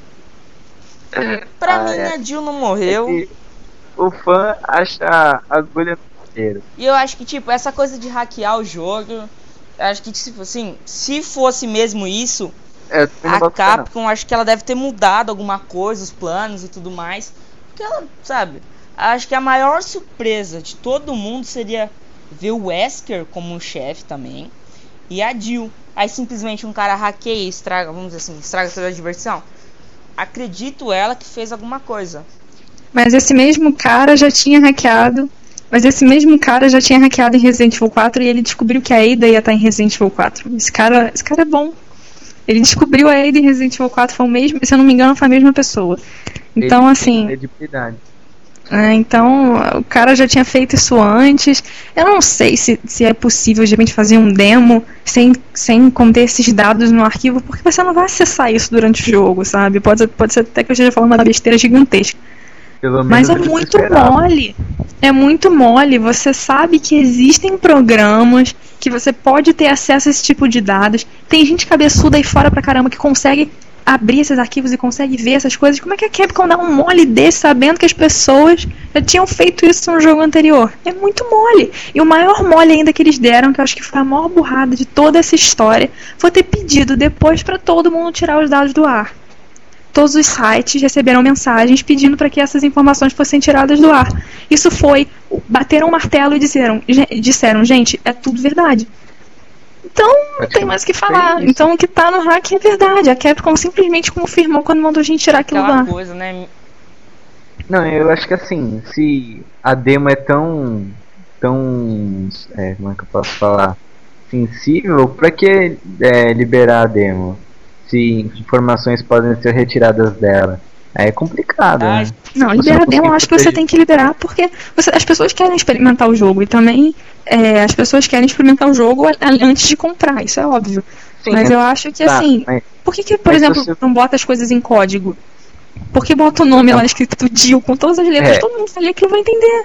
Pra ah, mim, é. a Jill não morreu. É o fã acha a agulha no inteiro. E eu acho que, tipo, essa coisa de hackear o jogo, eu acho que, tipo, assim, se fosse mesmo isso, é, a Capcom, acho que ela deve ter mudado alguma coisa, os planos e tudo mais. Porque ela, sabe, acho que a maior surpresa de todo mundo seria ver o Wesker como um chefe também e a Jill. Aí simplesmente um cara hackeia e estraga, vamos dizer assim, estraga toda a diversão. Acredito ela que fez alguma coisa. Mas esse mesmo cara já tinha hackeado. Mas esse mesmo cara já tinha hackeado em Resident Evil quatro e ele descobriu que a Ada ia estar em Resident Evil quatro. Esse cara, esse cara é bom. Ele descobriu a Ada em Resident Evil quatro, foi o mesmo, se eu não me engano, foi a mesma pessoa. Então, ele assim. Credibilidade. É, então, o cara já tinha feito isso antes. Eu não sei se, se é possível de repente fazer um demo sem, sem conter esses dados no arquivo, porque você não vai acessar isso durante o jogo, sabe? Pode, pode ser até que eu esteja falando uma besteira gigantesca. Mas é muito mole. É muito mole. Você sabe que existem programas que você pode ter acesso a esse tipo de dados. Tem gente cabeçuda aí fora pra caramba que consegue abrir esses arquivos e consegue ver essas coisas. Como é que a Capcom dá um mole desse sabendo que as pessoas já tinham feito isso no jogo anterior? É muito mole. E o maior mole ainda que eles deram, que eu acho que foi a maior burrada de toda essa história, foi ter pedido depois pra todo mundo tirar os dados do ar. Todos os sites receberam mensagens pedindo para que essas informações fossem tiradas do ar. Isso foi, bateram o martelo e disseram, disseram, gente, é tudo verdade. Então, não tem mais o que falar. Então, o que tá no hack é verdade. A Capcom simplesmente confirmou quando mandou a gente tirar aquilo lá. Coisa, né? Não, eu acho que assim, se a demo é tão, tão, é, como é que eu posso falar, sensível, pra que é, liberar a demo? Se informações podem ser retiradas dela. Aí é complicado, né? Não, liberar a demo eu acho que você tem que liberar porque você, as pessoas querem experimentar o jogo e também é, as pessoas querem experimentar o jogo antes de comprar, isso é óbvio. Sim, mas é, eu acho que tá, assim, mas, por que, que por exemplo, você não bota as coisas em código? Por que bota o nome lá escrito Jill com todas as letras? É. Todo mundo ali que não vai entender.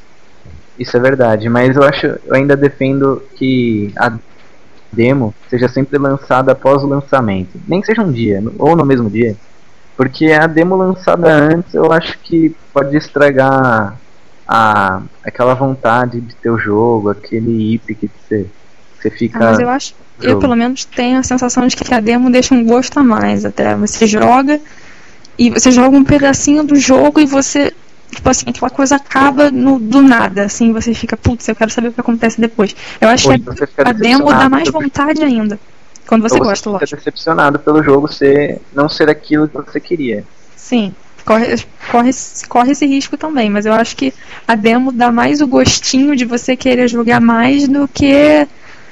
Isso é verdade, mas eu acho, eu ainda defendo que a demo seja sempre lançada após o lançamento, nem que seja um dia ou no mesmo dia, porque a demo lançada antes eu acho que pode estragar a, aquela vontade de ter o jogo, aquele hipe que você, você fica. Ah, mas eu acho, jogo. eu pelo menos tenho a sensação de que a demo deixa um gosto a mais, até você joga e você joga um pedacinho do jogo e você, tipo assim, aquela coisa acaba no, do nada, assim, você fica, putz, eu quero saber o que acontece depois. Eu acho Ou que a, a demo dá mais vontade ainda, quando você, você gosta, lógico. Você fica decepcionado pelo jogo ser, não ser aquilo que você queria. Sim, corre, corre, corre esse risco também, mas eu acho que a demo dá mais o gostinho de você querer jogar mais do que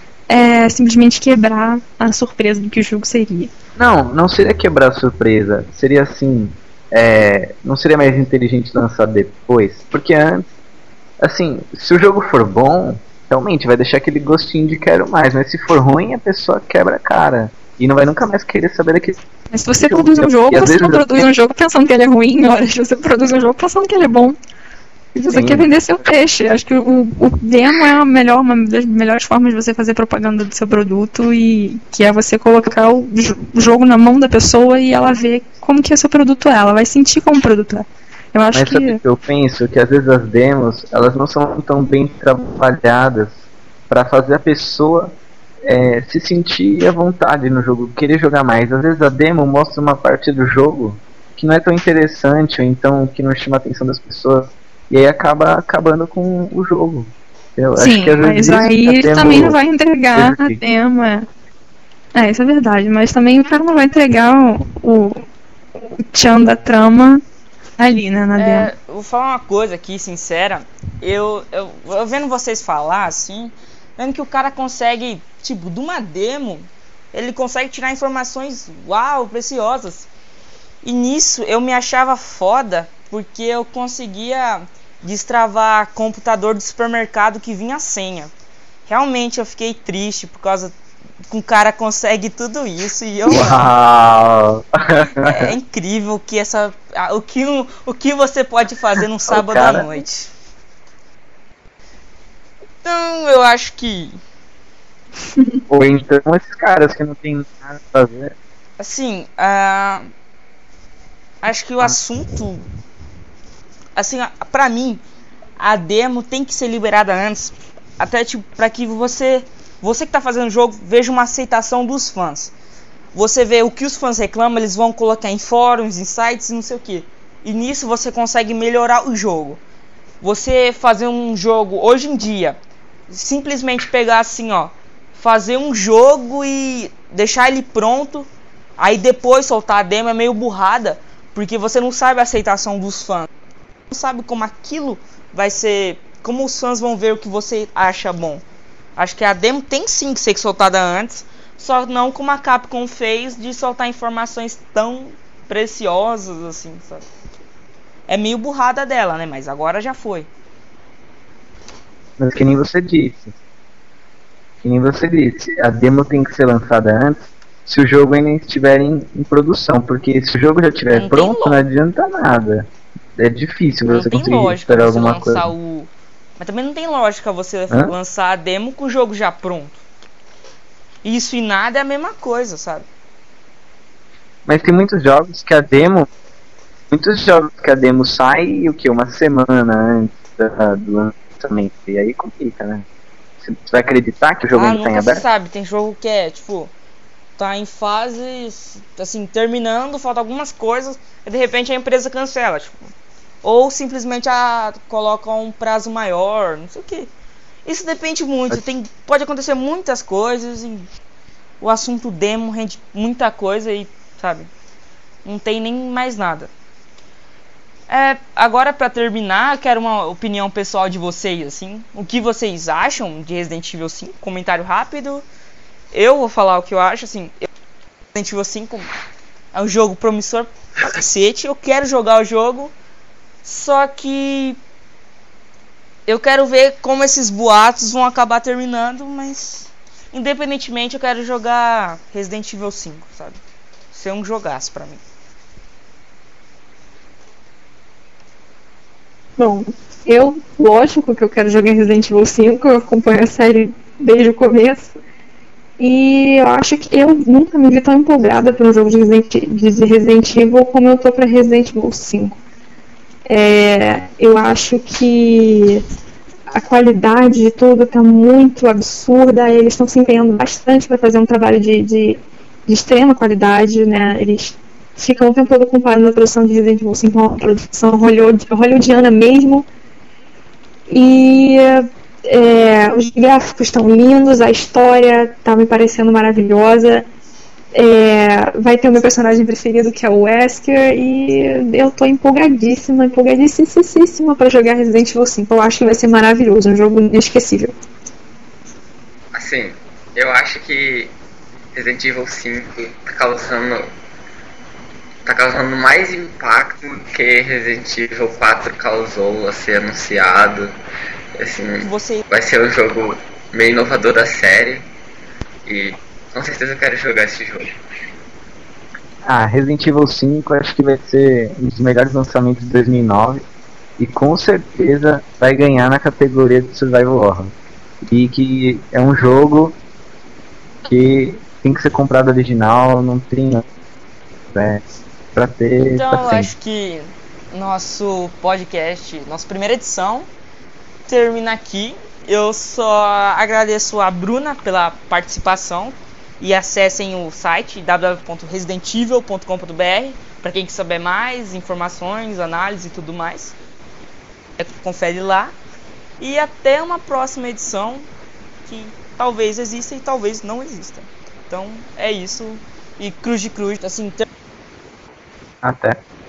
é, simplesmente quebrar a surpresa do que o jogo seria. Não, não seria quebrar a surpresa, seria assim... é, não seria mais inteligente lançar depois? Porque antes, assim, se o jogo for bom, realmente vai deixar aquele gostinho de quero mais, mas se for ruim, a pessoa quebra a cara e não vai nunca mais querer saber daquele. Mas se você produz um jogo, você não produz um jogo pensando que ele é ruim, olha, você produz um jogo pensando que ele é bom. E você Sim. quer vender seu peixe. Acho que o, o demo é a melhor, uma das melhores formas de você fazer propaganda do seu produto, e que é você colocar o, o jogo na mão da pessoa e ela ver como que o seu produto é. Ela vai sentir como o produto é. Eu acho Mas que... sabe o que eu penso? Que às vezes as demos, elas não são tão bem trabalhadas para fazer a pessoa é, se sentir à vontade no jogo, querer jogar mais. Às vezes a demo mostra uma parte do jogo que não é tão interessante, ou então que não chama a atenção das pessoas, e aí acaba acabando com o jogo. Eu Sim, acho que às vezes mas aí ele também não vai entregar a Porque- demo. É. é, isso é verdade. Mas também o cara não vai entregar o, o, o tchan da trama ali, né, na demo. É, eu vou falar uma coisa aqui, sincera. Eu, eu, eu vendo vocês falar assim, vendo que o cara consegue, tipo, de uma demo, ele consegue tirar informações, uau, preciosas. E nisso eu me achava foda, porque eu conseguia destravar computador do supermercado que vinha a senha. Realmente eu fiquei triste por causa que o cara consegue tudo isso e eu Uau! é incrível que essa o que o que você pode fazer num sábado cara. à noite. Então eu acho que Ou então esses caras que não tem nada pra fazer. assim, ah, acho que o assunto assim, a- pra mim, a demo tem que ser liberada antes, até tipo para que você, você que tá fazendo o jogo, veja uma aceitação dos fãs. Você vê o que os fãs reclamam, eles vão colocar em fóruns, em sites, não sei o que. E nisso você consegue melhorar o jogo. Você fazer um jogo hoje em dia, simplesmente pegar assim, ó, fazer um jogo e deixar ele pronto, aí depois soltar a demo é meio burrada, porque você não sabe a aceitação dos fãs. Não sabe como aquilo vai ser, como os fãs vão ver o que você acha bom. Acho que a demo tem sim que ser soltada antes, só não como a Capcom fez de soltar informações tão preciosas assim, sabe? É meio burrada dela, né? Mas agora já foi. Mas que nem você disse. Que nem você disse. A demo tem que ser lançada antes se o jogo ainda estiver em, em produção. Porque se o jogo já estiver Não tem pronto, lógica. não adianta nada. É difícil Não você tem conseguir lógica esperar você alguma lançar coisa. o... Mas também não tem lógica você Hã? lançar a demo com o jogo já pronto. Isso e nada é a mesma coisa, sabe? Mas tem muitos jogos que a demo. Muitos jogos que a demo sai o que? Uma semana antes da- do lançamento. E aí complica, né? Você vai acreditar que o jogo Ah, ainda tá em nunca se aberto? sabe. Tem jogo que é, tipo, tá em fases, assim, terminando, falta algumas coisas, e de repente a empresa cancela, tipo. Ou simplesmente a, coloca um prazo maior, não sei o que. Isso depende muito, Mas- tem, pode acontecer muitas coisas e o assunto demo rende muita coisa e, sabe, não tem nem mais nada. É, agora pra terminar, eu quero uma opinião pessoal de vocês, assim. O que vocês acham de Resident Evil cinco? Comentário rápido. Eu vou falar o que eu acho, assim. eu- Resident Evil cinco é um jogo promissor pra cacete. Eu quero jogar o jogo, só que eu quero ver como esses boatos vão acabar terminando, mas independentemente eu quero jogar Resident Evil cinco, sabe? Ser um jogaço pra mim. Bom, eu, lógico que eu quero jogar Resident Evil cinco, eu acompanho a série desde o começo. E eu acho que eu nunca me vi tão empolgada por um jogo de Resident, de Resident Evil como eu tô pra Resident Evil cinco. É, eu acho que a qualidade de tudo tá muito absurda. Eles estão se empenhando bastante para fazer um trabalho de, de, de extrema qualidade, né? Eles ficam o tempo todo comparando a produção de Resident Evil cinco com a produção hollywood- hollywoodiana mesmo. E é, os gráficos estão lindos, a história tá me parecendo maravilhosa. É, vai ter o meu personagem preferido, que é o Wesker, e eu tô empolgadíssima, empolgadíssima pra jogar Resident Evil cinco. Eu acho que vai ser maravilhoso, um jogo inesquecível. Assim, eu acho que Resident Evil cinco tá causando tá causando mais impacto que Resident Evil quatro causou a ser anunciado. Assim, Você... vai ser um jogo meio inovador da série e com certeza eu quero jogar esse jogo. Ah, Resident Evil cinco acho que vai ser um dos melhores lançamentos de dois mil e nove e com certeza vai ganhar na categoria de Survival Horror. E que é um jogo que tem que ser comprado original, não tem é, pra ter. Então pra eu sempre. acho que nosso podcast, nossa primeira edição, termina aqui. Eu só agradeço a Bruna pela participação e acessem o site w w w ponto resident evil ponto com ponto b r para quem quer saber mais informações, análise e tudo mais. Confere lá. E até uma próxima edição que talvez exista e talvez não exista. Então é isso. E cruz de cruz, assim. Até.